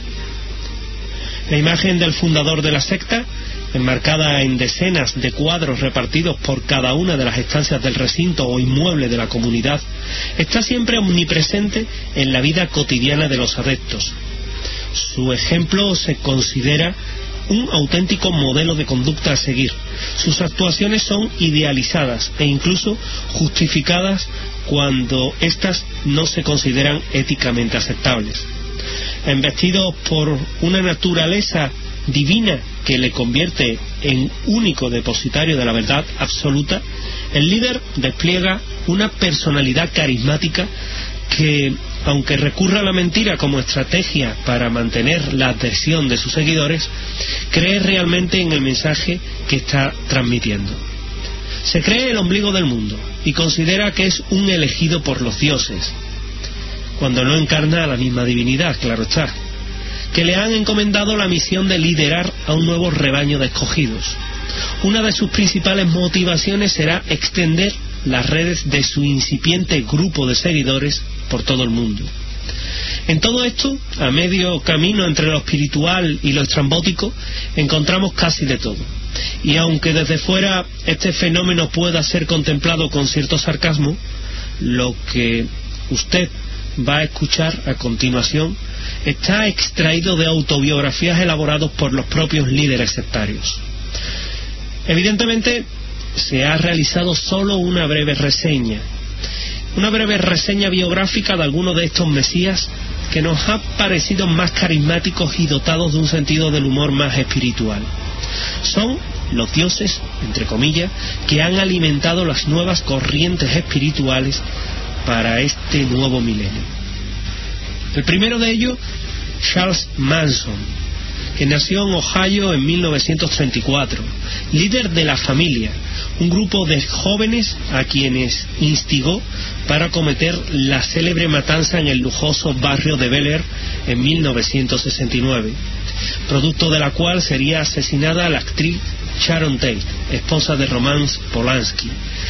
S10: La imagen del fundador de la secta, enmarcada en decenas de cuadros repartidos por cada una de las estancias del recinto o inmueble de la comunidad, está siempre omnipresente en la vida cotidiana de los adeptos. Su ejemplo se considera un auténtico modelo de conducta a seguir. Sus actuaciones son idealizadas e incluso justificadas cuando éstas no se consideran éticamente aceptables. Embestido por una naturaleza divina que le convierte en único depositario de la verdad absoluta, el líder despliega una personalidad carismática que, aunque recurra a la mentira como estrategia para mantener la adhesión de sus seguidores, cree realmente en el mensaje que está transmitiendo. Se cree el ombligo del mundo y considera que es un elegido por los dioses, cuando no encarna a la misma divinidad, claro está, que le han encomendado la misión de liderar a un nuevo rebaño de escogidos. Una de sus principales motivaciones será extender las redes de su incipiente grupo de seguidores por todo el mundo. En todo esto, a medio camino entre lo espiritual y lo estrambótico, encontramos casi de todo. Y aunque desde fuera este fenómeno pueda ser contemplado con cierto sarcasmo, lo que usted va a escuchar a continuación está extraído de autobiografías elaboradas por los propios líderes sectarios. Evidentemente, se ha realizado solo una breve reseña biográfica de algunos de estos mesías que nos ha parecido más carismáticos y dotados de un sentido del humor más espiritual. Son los dioses, entre comillas, que han alimentado las nuevas corrientes espirituales para este nuevo milenio. El primero de ellos, Charles Manson, que nació en Ohio en 1934, líder de La Familia, un grupo de jóvenes a quienes instigó para cometer la célebre matanza en el lujoso barrio de Bel Air en 1969, producto de la cual sería asesinada la actriz Sharon Tate, esposa de Roman Polanski,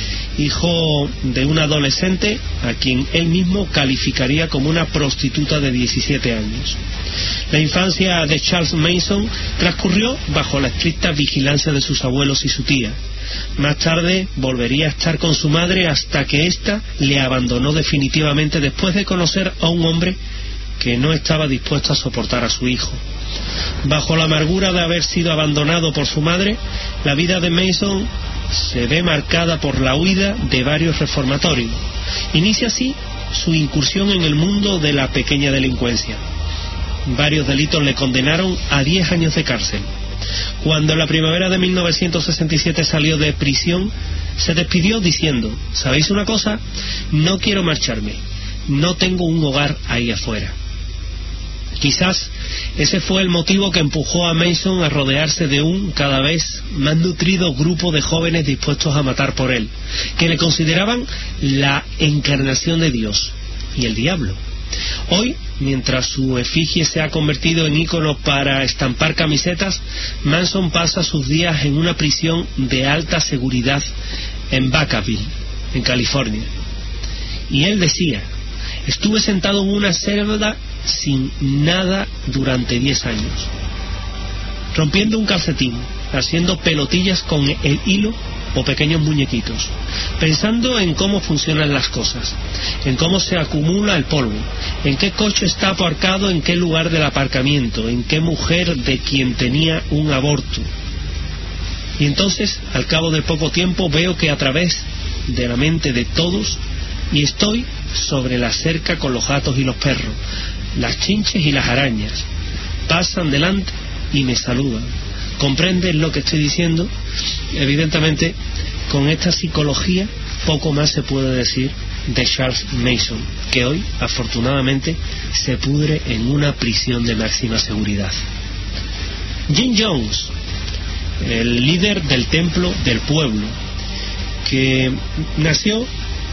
S10: hijo de un adolescente a quien él mismo calificaría como una prostituta de 17 años. La infancia de Charles Manson transcurrió bajo la estricta vigilancia de sus abuelos y su tía. Más tarde volvería a estar con su madre hasta que ésta le abandonó definitivamente después de conocer a un hombre que no estaba dispuesto a soportar a su hijo. Bajo la amargura de haber sido abandonado por su madre, la vida de Manson se ve marcada por la huida de varios reformatorios. Inicia así su incursión en el mundo de la pequeña delincuencia. Varios delitos le condenaron a 10 años de cárcel. Cuando en la primavera de 1967 salió de prisión, se despidió diciendo: ¿sabéis una cosa? No quiero marcharme, no tengo un hogar ahí afuera. Quizás ese fue el motivo que empujó a Manson a rodearse de un cada vez más nutrido grupo de jóvenes dispuestos a matar por él, que le consideraban la encarnación de Dios y el diablo. Hoy, mientras su efigie se ha convertido en ícono para estampar camisetas, Manson pasa sus días en una prisión de alta seguridad en Vacaville, en California. Y él decía: estuve sentado en una celda sin nada durante 10 años, rompiendo un calcetín, haciendo pelotillas con el hilo o pequeños muñequitos, pensando en cómo funcionan las cosas, en cómo se acumula el polvo, en qué coche está aparcado, en qué lugar del aparcamiento, en qué mujer de quien tenía un aborto. Y entonces, al cabo de poco tiempo, veo que a través de la mente de todos, y estoy sobre la cerca con los gatos y los perros, las chinches y las arañas, pasan delante y me saludan. ¿Comprenden lo que estoy diciendo? Evidentemente, con esta psicología poco más se puede decir de Charles Manson, que hoy, afortunadamente, se pudre en una prisión de máxima seguridad. Jim Jones, el líder del templo del pueblo, que nació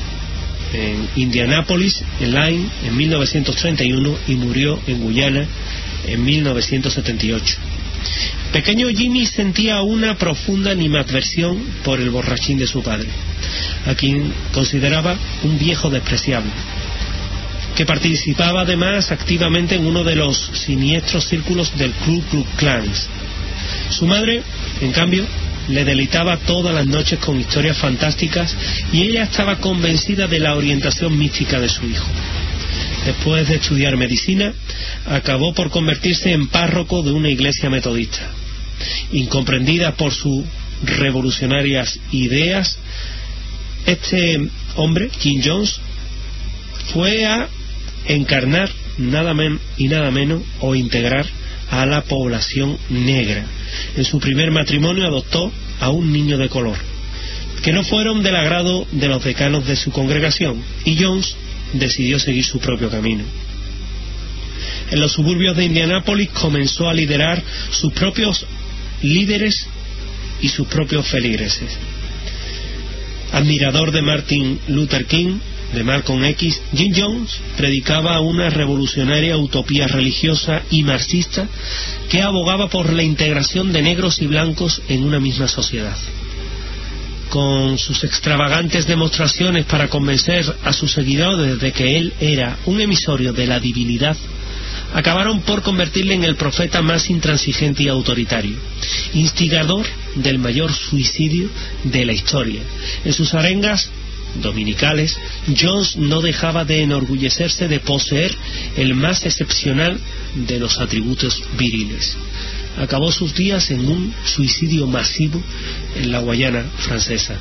S10: en Indianápolis, en Lyme, en 1931 y murió en Guyana en 1978. Pequeño Jimmy sentía una profunda animadversión por el borrachín de su padre, a quien consideraba un viejo despreciable, que participaba además activamente en uno de los siniestros círculos del Ku Klux Klan. Su madre, en cambio, le deleitaba todas las noches con historias fantásticas y ella estaba convencida de la orientación mística de su hijo. Después de estudiar medicina, acabó por convertirse en párroco de una iglesia metodista. Incomprendida por sus revolucionarias ideas, este hombre, Jim Jones, fue a encarnar nada menos o integrar a la población negra. En su primer matrimonio adoptó a un niño de color, que no fueron del agrado de los decanos de su congregación, y Jones decidió seguir su propio camino. En los suburbios de Indianápolis comenzó a liderar sus propios líderes y sus propios feligreses. Admirador de Martin Luther King, de Malcolm X, Jim Jones predicaba una revolucionaria utopía religiosa y marxista que abogaba por la integración de negros y blancos en una misma sociedad. Con sus extravagantes demostraciones para convencer a sus seguidores de que él era un emisorio de la divinidad, acabaron por convertirle en el profeta más intransigente y autoritario, instigador del mayor suicidio de la historia. En sus arengas dominicales, Jones no dejaba de enorgullecerse de poseer el más excepcional de los atributos viriles. Acabó sus días en un suicidio masivo en la Guayana francesa.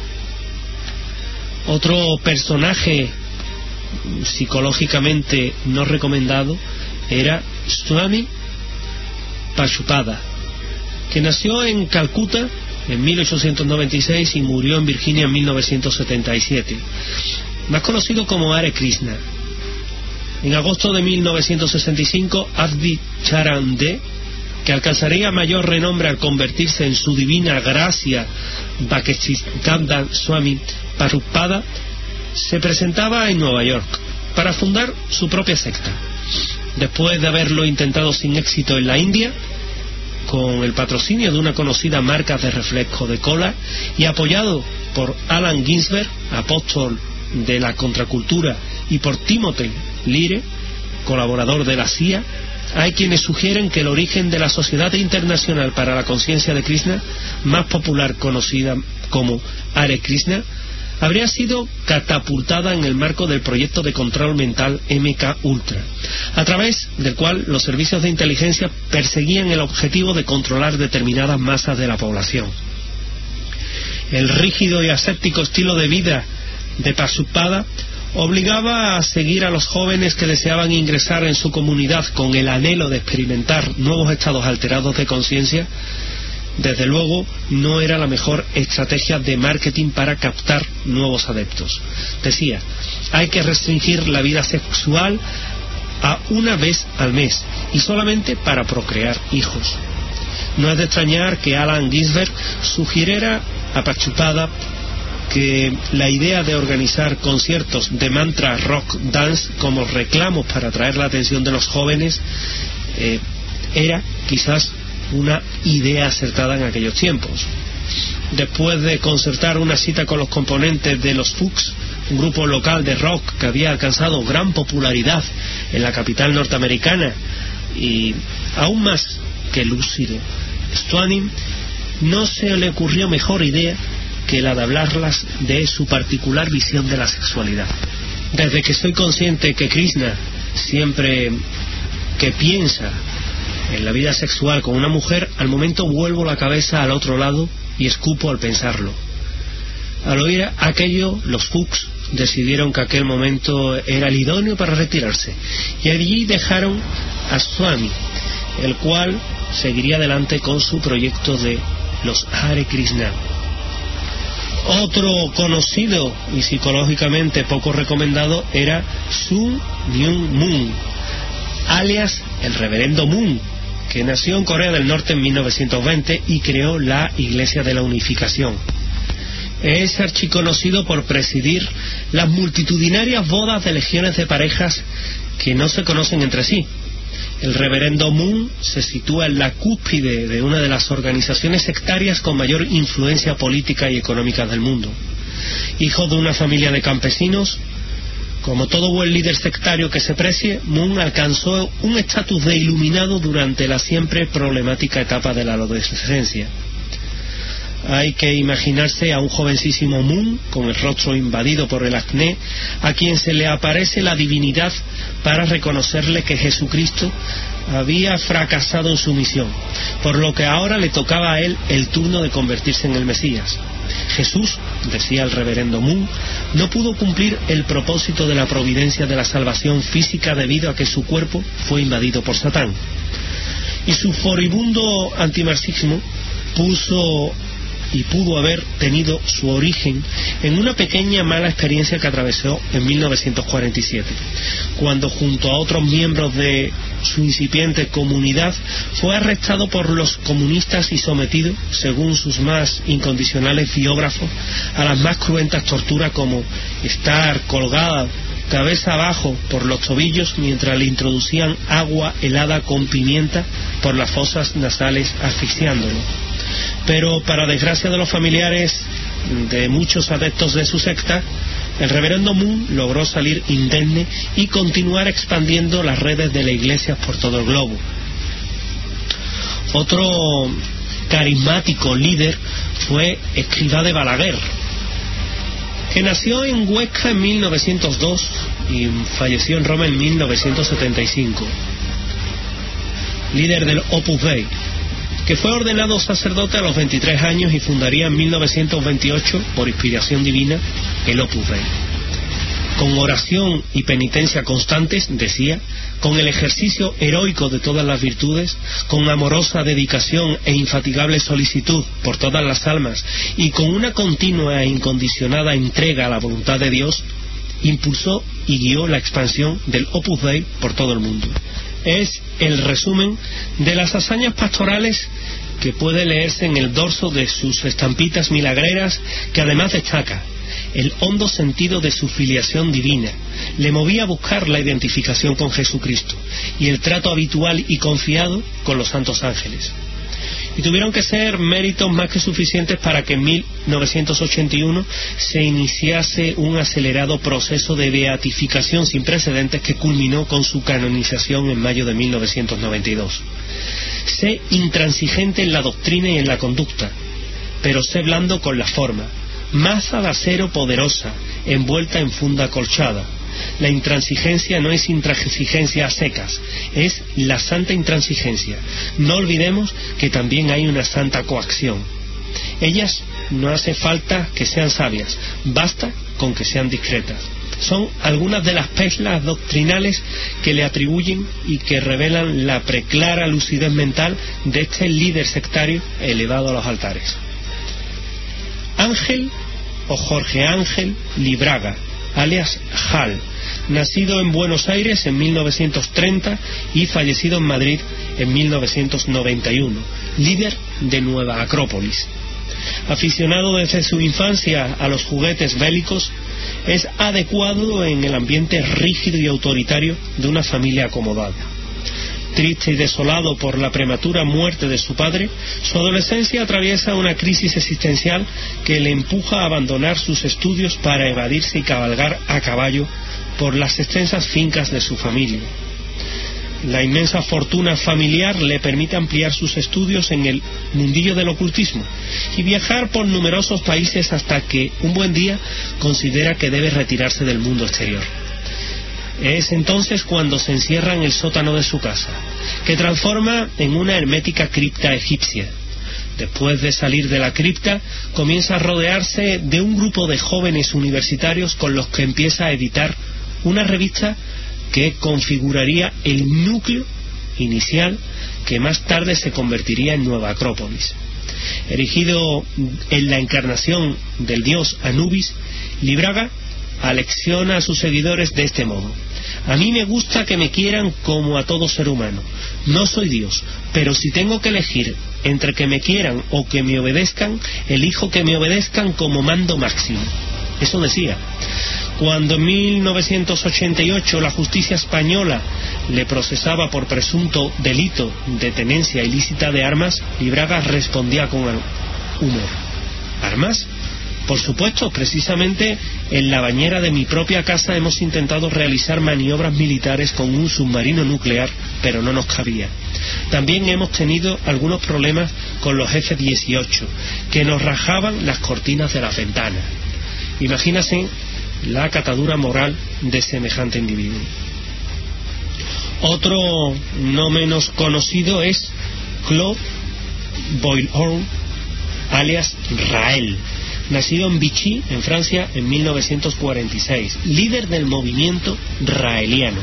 S10: Otro personaje psicológicamente no recomendado era Swami Prabhupada, que nació en Calcuta en 1896 y murió en Virginia en 1977, más conocido como Hare Krishna. En agosto de 1965, Adi Charan De, que alcanzaría mayor renombre al convertirse en su divina gracia Bhaktisiddhanta Swami Prabhupada, se presentaba en Nueva York para fundar su propia secta. Después de haberlo intentado sin éxito en la India, con el patrocinio de una conocida marca de refresco de cola y apoyado por Allen Ginsberg, apóstol de la contracultura, y por Timothy Leary, colaborador de la CIA, hay quienes sugieren que el origen de la Sociedad Internacional para la Conciencia de Krishna, más popular conocida como Hare Krishna, habría sido catapultada en el marco del proyecto de control mental MK Ultra, a través del cual los servicios de inteligencia perseguían el objetivo de controlar determinadas masas de la población. El rígido y ascético estilo de vida de Prabhupada obligaba a seguir a los jóvenes que deseaban ingresar en su comunidad con el anhelo de experimentar nuevos estados alterados de conciencia. Desde luego no era la mejor estrategia de marketing para captar nuevos adeptos. Decía, hay que restringir la vida sexual a una vez al mes y solamente para procrear hijos. No es de extrañar que Allen Ginsberg sugiriera a Prabhupada que la idea de organizar conciertos de mantra rock dance como reclamos para atraer la atención de los jóvenes era quizás una idea acertada en aquellos tiempos. Después de concertar una cita con los componentes de los Fuchs, un grupo local de rock que había alcanzado gran popularidad en la capital norteamericana y aún más que lúcido, Stwanim, no se le ocurrió mejor idea que la de hablarlas de su particular visión de la sexualidad. Desde que soy consciente que Krishna, siempre que piensa en la vida sexual con una mujer, al momento vuelvo la cabeza al otro lado y escupo al pensarlo. Al oír aquello, los Fuchs decidieron que aquel momento era el idóneo para retirarse, y allí dejaron a Swami, el cual seguiría adelante con su proyecto de los Hare Krishna. Otro conocido y psicológicamente poco recomendado era Sun Myung Moon, alias el Reverendo Moon, que nació en Corea del Norte en 1920 y creó la Iglesia de la Unificación. Es archiconocido por presidir las multitudinarias bodas de legiones de parejas que no se conocen entre sí. El reverendo Moon se sitúa en la cúspide de una de las organizaciones sectarias con mayor influencia política y económica del mundo. Hijo de una familia de campesinos, como todo buen líder sectario que se precie, Moon alcanzó un estatus de iluminado durante la siempre problemática etapa de la adolescencia. Hay que imaginarse a un jovencísimo Moon con el rostro invadido por el acné, a quien se le aparece la divinidad para reconocerle que Jesucristo había fracasado en su misión, por lo que ahora le tocaba a él el turno de convertirse en el Mesías. Jesús, decía el reverendo Moon, no pudo cumplir el propósito de la providencia de la salvación física debido a que su cuerpo fue invadido por Satán. Y su furibundo antimarxismo pudo haber tenido su origen en una pequeña mala experiencia que atravesó en 1947, cuando junto a otros miembros de su incipiente comunidad fue arrestado por los comunistas y sometido, según sus más incondicionales biógrafos, a las más cruentas torturas, como estar colgada cabeza abajo por los tobillos mientras le introducían agua helada con pimienta por las fosas nasales, asfixiándolo. Pero para desgracia de los familiares de muchos adeptos de su secta, el reverendo Moon logró salir indemne y continuar expandiendo las redes de la iglesia por todo el globo. Otro carismático líder fue Escrivá de Balaguer, que nació en Huesca en 1902 y falleció en Roma en 1975. Líder del Opus Dei, que fue ordenado sacerdote a los 23 años y fundaría en 1928, por inspiración divina, el Opus Dei. Con oración y penitencia constantes, decía, con el ejercicio heroico de todas las virtudes, con amorosa dedicación e infatigable solicitud por todas las almas y con una continua e incondicionada entrega a la voluntad de Dios, impulsó y guió la expansión del Opus Dei por todo el mundo. Es el resumen de las hazañas pastorales que puede leerse en el dorso de sus estampitas milagreras, que además destaca el hondo sentido de su filiación divina. Le movía a buscar la identificación con Jesucristo y el trato habitual y confiado con los santos ángeles. Y tuvieron que ser méritos más que suficientes para que en 1981 se iniciase un acelerado proceso de beatificación sin precedentes que culminó con su canonización en mayo de 1992. Sé intransigente en la doctrina y en la conducta, pero sé blando con la forma, maza de acero poderosa, envuelta en funda acolchada. La intransigencia no es intransigencia a secas, es la santa intransigencia. No olvidemos que también hay una santa coacción. Ellas no hace falta que sean sabias, basta con que sean discretas. Son algunas de las perlas doctrinales que le atribuyen y que revelan la preclara lucidez mental de este líder sectario elevado a los altares. Ángel o Jorge Ángel Libraga, alias Hal, nacido en Buenos Aires en 1930 y fallecido en Madrid en 1991, líder de Nueva Acrópolis. Aficionado desde su infancia a los juguetes bélicos, es adecuado en el ambiente rígido y autoritario de una familia acomodada. Triste y desolado por la prematura muerte de su padre, su adolescencia atraviesa una crisis existencial que le empuja a abandonar sus estudios para evadirse y cabalgar a caballo por las extensas fincas de su familia. La inmensa fortuna familiar le permite ampliar sus estudios en el mundillo del ocultismo y viajar por numerosos países hasta que un buen día considera que debe retirarse del mundo exterior. Es entonces cuando se encierra en el sótano de su casa, que transforma en una hermética cripta egipcia. Después de salir de la cripta, comienza a rodearse de un grupo de jóvenes universitarios con los que empieza a editar una revista que configuraría el núcleo inicial que más tarde se convertiría en Nueva Acrópolis. Erigido en la encarnación del dios Anubis, Libraga alecciona a sus seguidores de este modo: a mí me gusta que me quieran como a todo ser humano. No soy Dios, pero si tengo que elegir entre que me quieran o que me obedezcan, elijo que me obedezcan como mando máximo. Eso decía. Cuando en 1988 la justicia española le procesaba por presunto delito de tenencia ilícita de armas, Libraga respondía con humor. ¿Armas? Por supuesto, precisamente en la bañera de mi propia casa hemos intentado realizar maniobras militares con un submarino nuclear, pero no nos cabía. También hemos tenido algunos problemas con los F-18, que nos rajaban las cortinas de las ventanas. Imagínense la catadura moral de semejante individuo. Otro no menos conocido es Claude Voillaume, alias Raël, nacido en Vichy, en Francia, en 1946, líder del movimiento raeliano.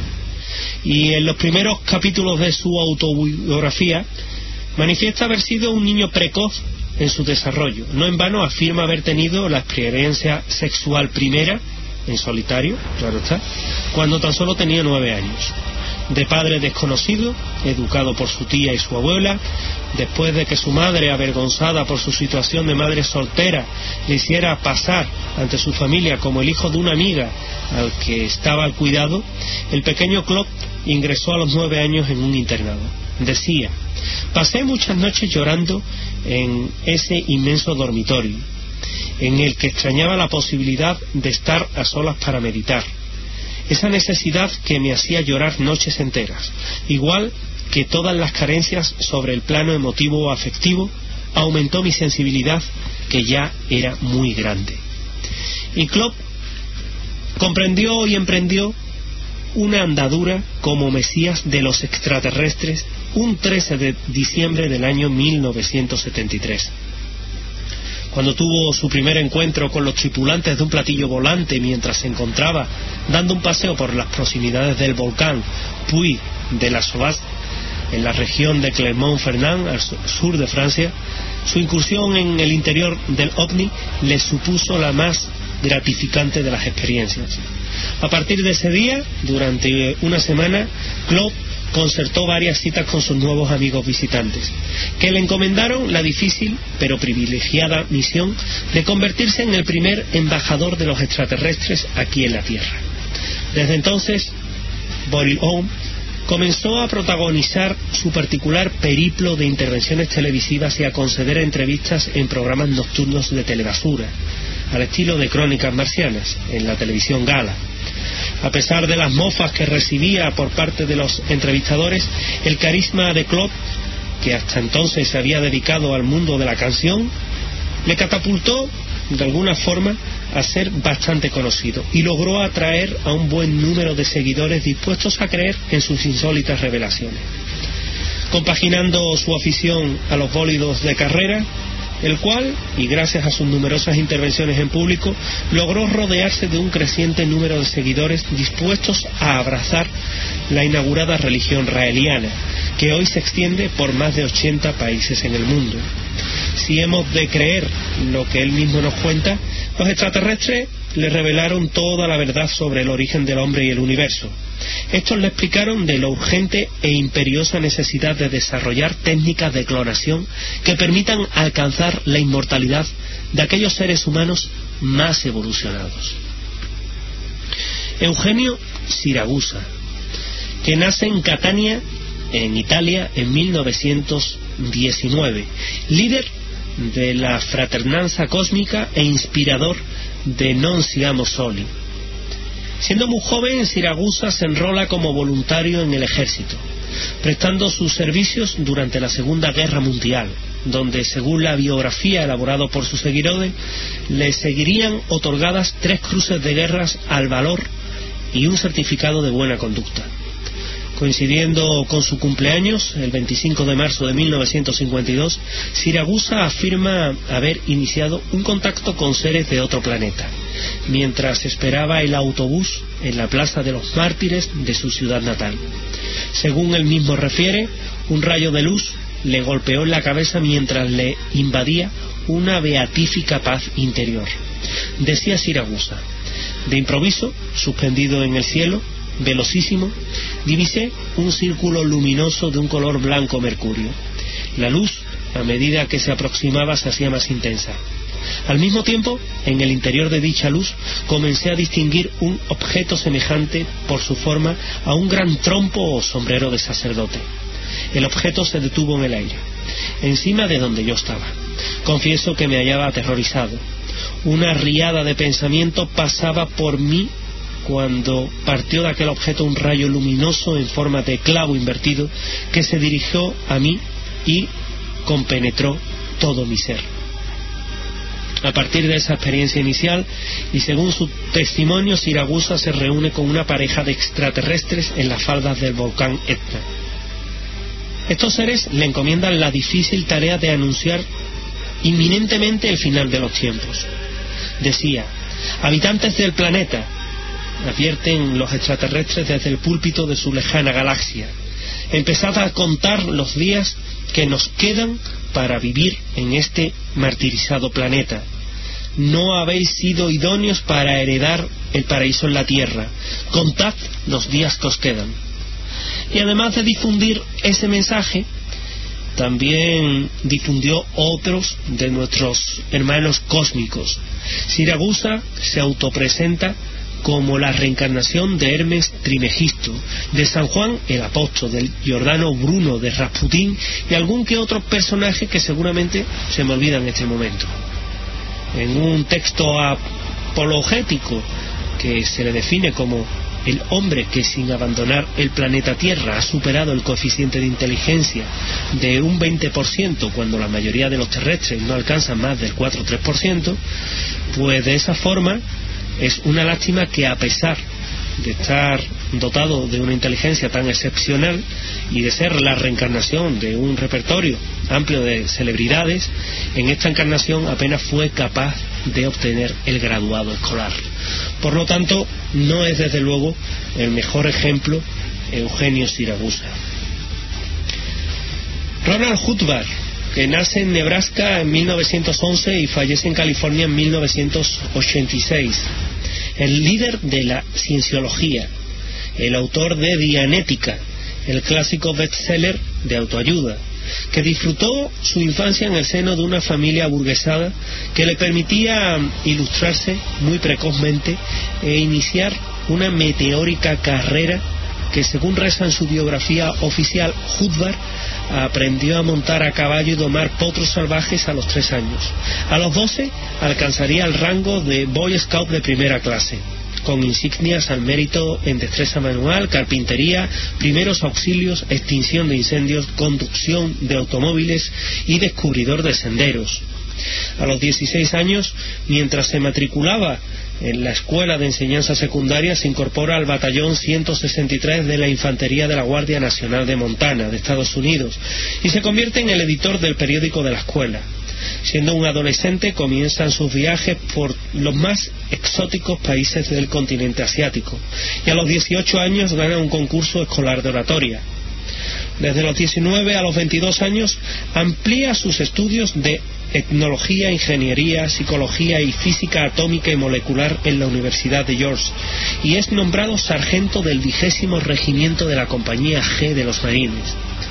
S10: Y en los primeros capítulos de su autobiografía manifiesta haber sido un niño precoz en su desarrollo. No en vano afirma haber tenido la experiencia sexual primera, en solitario, claro está, cuando tan solo tenía 9 años. De padre desconocido, educado por su tía y su abuela, después de que su madre, avergonzada por su situación de madre soltera, le hiciera pasar ante su familia como el hijo de una amiga al que estaba al cuidado, el pequeño Claude ingresó a los 9 años en un internado. Decía: pasé muchas noches llorando en ese inmenso dormitorio, en el que extrañaba la posibilidad de estar a solas para meditar. Esa necesidad que me hacía llorar noches enteras, igual que todas las carencias sobre el plano emotivo o afectivo, aumentó mi sensibilidad, que ya era muy grande. Y Claude comprendió y emprendió una andadura como Mesías de los extraterrestres un 13 de diciembre del año 1973. Cuando tuvo su primer encuentro con los tripulantes de un platillo volante mientras se encontraba dando un paseo por las proximidades del volcán Puy de la Sauvage, en la región de Clermont-Ferrand, al sur de Francia, su incursión en el interior del OVNI le supuso la más gratificante de las experiencias. A partir de ese día, durante una semana, Claude concertó varias citas con sus nuevos amigos visitantes, que le encomendaron la difícil pero privilegiada misión de convertirse en el primer embajador de los extraterrestres aquí en la Tierra. Desde entonces, Voillaume comenzó a protagonizar su particular periplo de intervenciones televisivas y a conceder entrevistas en programas nocturnos de telebasura, al estilo de Crónicas Marcianas, en la televisión gala. A pesar de las mofas que recibía por parte de los entrevistadores, el carisma de Claude, que hasta entonces se había dedicado al mundo de la canción, le catapultó de alguna forma a ser bastante conocido y logró atraer a un buen número de seguidores dispuestos a creer en sus insólitas revelaciones. Compaginando su afición a los bólidos de carrera, el cual, y gracias a sus numerosas intervenciones en público, logró rodearse de un creciente número de seguidores dispuestos a abrazar la inaugurada religión raeliana, que hoy se extiende por más de 80 países en el mundo. Si hemos de creer lo que él mismo nos cuenta, los extraterrestres le revelaron toda la verdad sobre el origen del hombre y el universo. Estos le explicaron de la urgente e imperiosa necesidad de desarrollar técnicas de clonación que permitan alcanzar la inmortalidad de aquellos seres humanos más evolucionados. Eugenio Siragusa, que nace en Catania, en Italia, en 1919, líder de la Fraternanza Cósmica e inspirador de Non Siamo Soli. Siendo muy joven, Siragusa se enrola como voluntario en el ejército, prestando sus servicios durante la Segunda Guerra Mundial, donde, según la biografía elaborada por sus seguidores, le seguirían otorgadas 3 cruces de guerras al valor y un certificado de buena conducta. Coincidiendo con su cumpleaños, el 25 de marzo de 1952, Siragusa afirma haber iniciado un contacto con seres de otro planeta, mientras esperaba el autobús en la Plaza de los Mártires de su ciudad natal. Según él mismo refiere, un rayo de luz le golpeó en la cabeza mientras le invadía una beatífica paz interior. Decía Siragusa: de improviso, suspendido en el cielo, velocísimo, divisé un círculo luminoso de un color blanco mercurio. La luz, a medida que se aproximaba, se hacía más intensa. Al mismo tiempo, en el interior de dicha luz, comencé a distinguir un objeto semejante por su forma a un gran trompo o sombrero de sacerdote. El objeto se detuvo en el aire, encima de donde yo estaba. Confieso que me hallaba aterrorizado. Una riada de pensamiento pasaba por mí cuando partió de aquel objeto un rayo luminoso en forma de clavo invertido que se dirigió a mí y compenetró todo mi ser. A partir de esa experiencia inicial, y según su testimonio, Siragusa se reúne con una pareja de extraterrestres en las faldas del volcán Etna. Estos seres le encomiendan la difícil tarea de anunciar inminentemente el final de los tiempos. Decía: habitantes del planeta, advierten los extraterrestres desde el púlpito de su lejana galaxia, empezad a contar los días que nos quedan para vivir en este martirizado planeta. No habéis sido idóneos para heredar el paraíso en la tierra. Contad los días que os quedan. Y además de difundir ese mensaje, también difundió otros de nuestros hermanos cósmicos. Siragusa se autopresenta como la reencarnación de Hermes Trimegisto, de San Juan el Apóstol, del Giordano Bruno, de Rasputín y algún que otro personaje que seguramente se me olvida en este momento. En un texto apologético que se le define como el hombre que, sin abandonar el planeta Tierra, ha superado el coeficiente de inteligencia de un 20% cuando la mayoría de los terrestres no alcanzan más del 4 o 3%, pues de esa forma es una lástima que, a pesar de estar dotado de una inteligencia tan excepcional y de ser la reencarnación de un repertorio amplio de celebridades, en esta encarnación apenas fue capaz de obtener el graduado escolar. Por lo tanto, no es desde luego el mejor ejemplo Eugenio Siragusa. Ronald Hubbard, que nace en Nebraska en 1911 y fallece en California en 1986, el líder de la cienciología, el autor de Dianética, el clásico bestseller de autoayuda, que disfrutó su infancia en el seno de una familia burguesada que le permitía ilustrarse muy precozmente e iniciar una meteórica carrera que, según reza en su biografía oficial, Hubbard aprendió a montar a caballo y domar potros salvajes a los 3 años. A los 12 alcanzaría el rango de Boy Scout de primera clase, con insignias al mérito en destreza manual, carpintería, primeros auxilios, extinción de incendios, conducción de automóviles y descubridor de senderos. A los 16 años, mientras se matriculaba en la escuela de enseñanza secundaria, se incorpora al batallón 163 de la Infantería de la Guardia Nacional de Montana, de Estados Unidos, y se convierte en el editor del periódico de la escuela. Siendo un adolescente, comienzan sus viajes por los más exóticos países del continente asiático, y a los 18 años gana un concurso escolar de oratoria. Desde los 19 a los 22 años amplía sus estudios de etnología, ingeniería, psicología y física atómica y molecular en la Universidad de York, y es nombrado sargento del 20º Regimiento de la Compañía G de los Marines.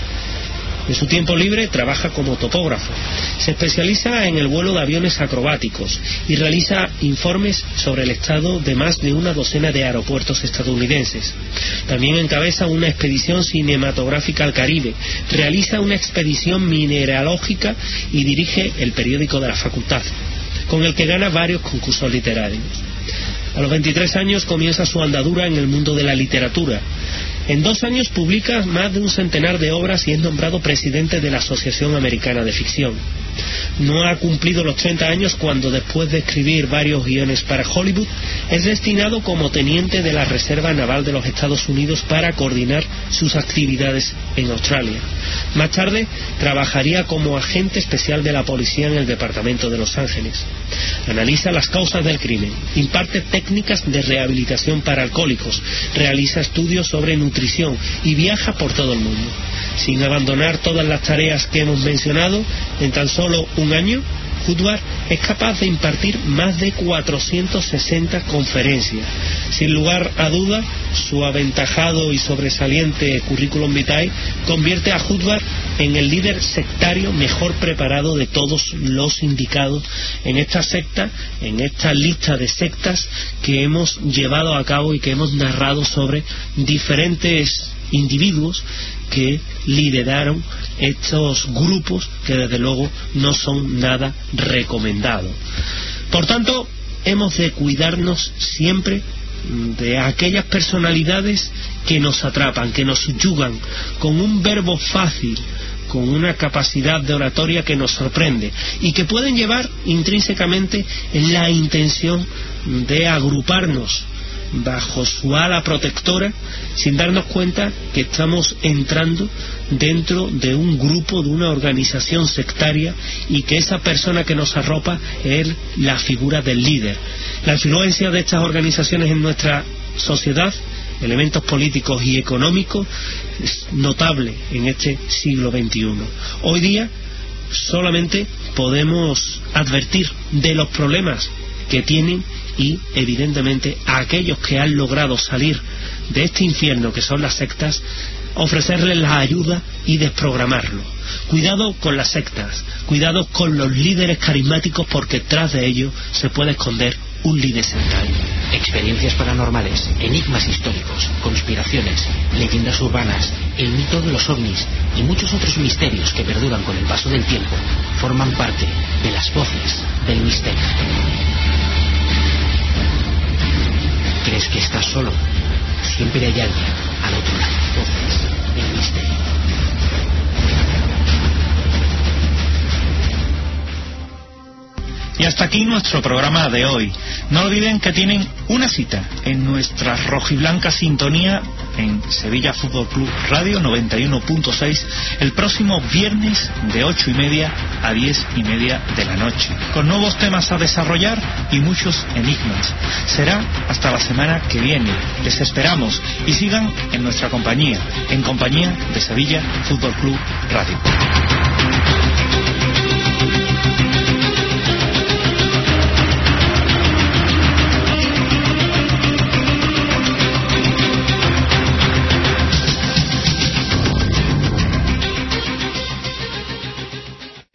S10: En su tiempo libre trabaja como topógrafo, se especializa en el vuelo de aviones acrobáticos y realiza informes sobre el estado de más de una docena de aeropuertos estadounidenses. También encabeza una expedición cinematográfica al Caribe, realiza una expedición mineralógica y dirige el periódico de la facultad, con el que gana varios concursos literarios. A los 23 años comienza su andadura en el mundo de la literatura. En 2 años publica más de un centenar de obras y es nombrado presidente de la Asociación Americana de Ficción. No ha cumplido los 30 años cuando, después de escribir varios guiones para Hollywood, es destinado como teniente de la Reserva Naval de los Estados Unidos para coordinar sus actividades en Australia. Más tarde trabajaría como agente especial de la policía en el departamento de Los Ángeles. Analiza las causas del crimen, imparte técnicas de rehabilitación para alcohólicos, realiza estudios sobre nutrición y viaja por todo el mundo. Sin abandonar todas las tareas que hemos mencionado, en tan solo un año, Hubbard es capaz de impartir más de 460 conferencias, Sin lugar a duda, su aventajado y sobresaliente currículum vitae convierte a Hudvar en el líder sectario mejor preparado de todos los indicados en esta secta, en esta lista de sectas que hemos llevado a cabo y que hemos narrado sobre diferentes individuos que lideraron estos grupos que desde luego no son nada recomendados. Por tanto, hemos de cuidarnos siempre de aquellas personalidades que nos atrapan, que nos subyugan con un verbo fácil, con una capacidad de oratoria que nos sorprende y que pueden llevar intrínsecamente la intención de agruparnos bajo su ala protectora sin darnos cuenta que estamos entrando dentro de un grupo, de una organización sectaria, y que esa persona que nos arropa es la figura del líder. La influencia de estas organizaciones en nuestra sociedad, elementos políticos y económicos, es notable en este siglo XXI. Hoy día solamente podemos advertir de los problemas que tienen y evidentemente a aquellos que han logrado salir de este infierno que son las sectas, ofrecerles la ayuda y desprogramarlo. Cuidado con las sectas, cuidado con los líderes carismáticos, porque tras de ellos se puede esconder un líder sectario.
S11: Experiencias paranormales, enigmas históricos, conspiraciones, leyendas urbanas, el mito de los ovnis y muchos otros misterios que perduran con el paso del tiempo forman parte de las voces del misterio. ¿Crees que estás solo? Siempre hay alguien al otro lado. Voces del misterio.
S6: Y hasta aquí nuestro programa de hoy. No olviden que tienen una cita en nuestra rojiblanca sintonía en Sevilla Fútbol Club Radio 91.6 el próximo viernes de 8:30 a 10:30 de la noche, con nuevos temas a desarrollar y muchos enigmas. Será hasta la semana que viene. Les esperamos y sigan en nuestra compañía, en compañía de Sevilla Fútbol Club Radio.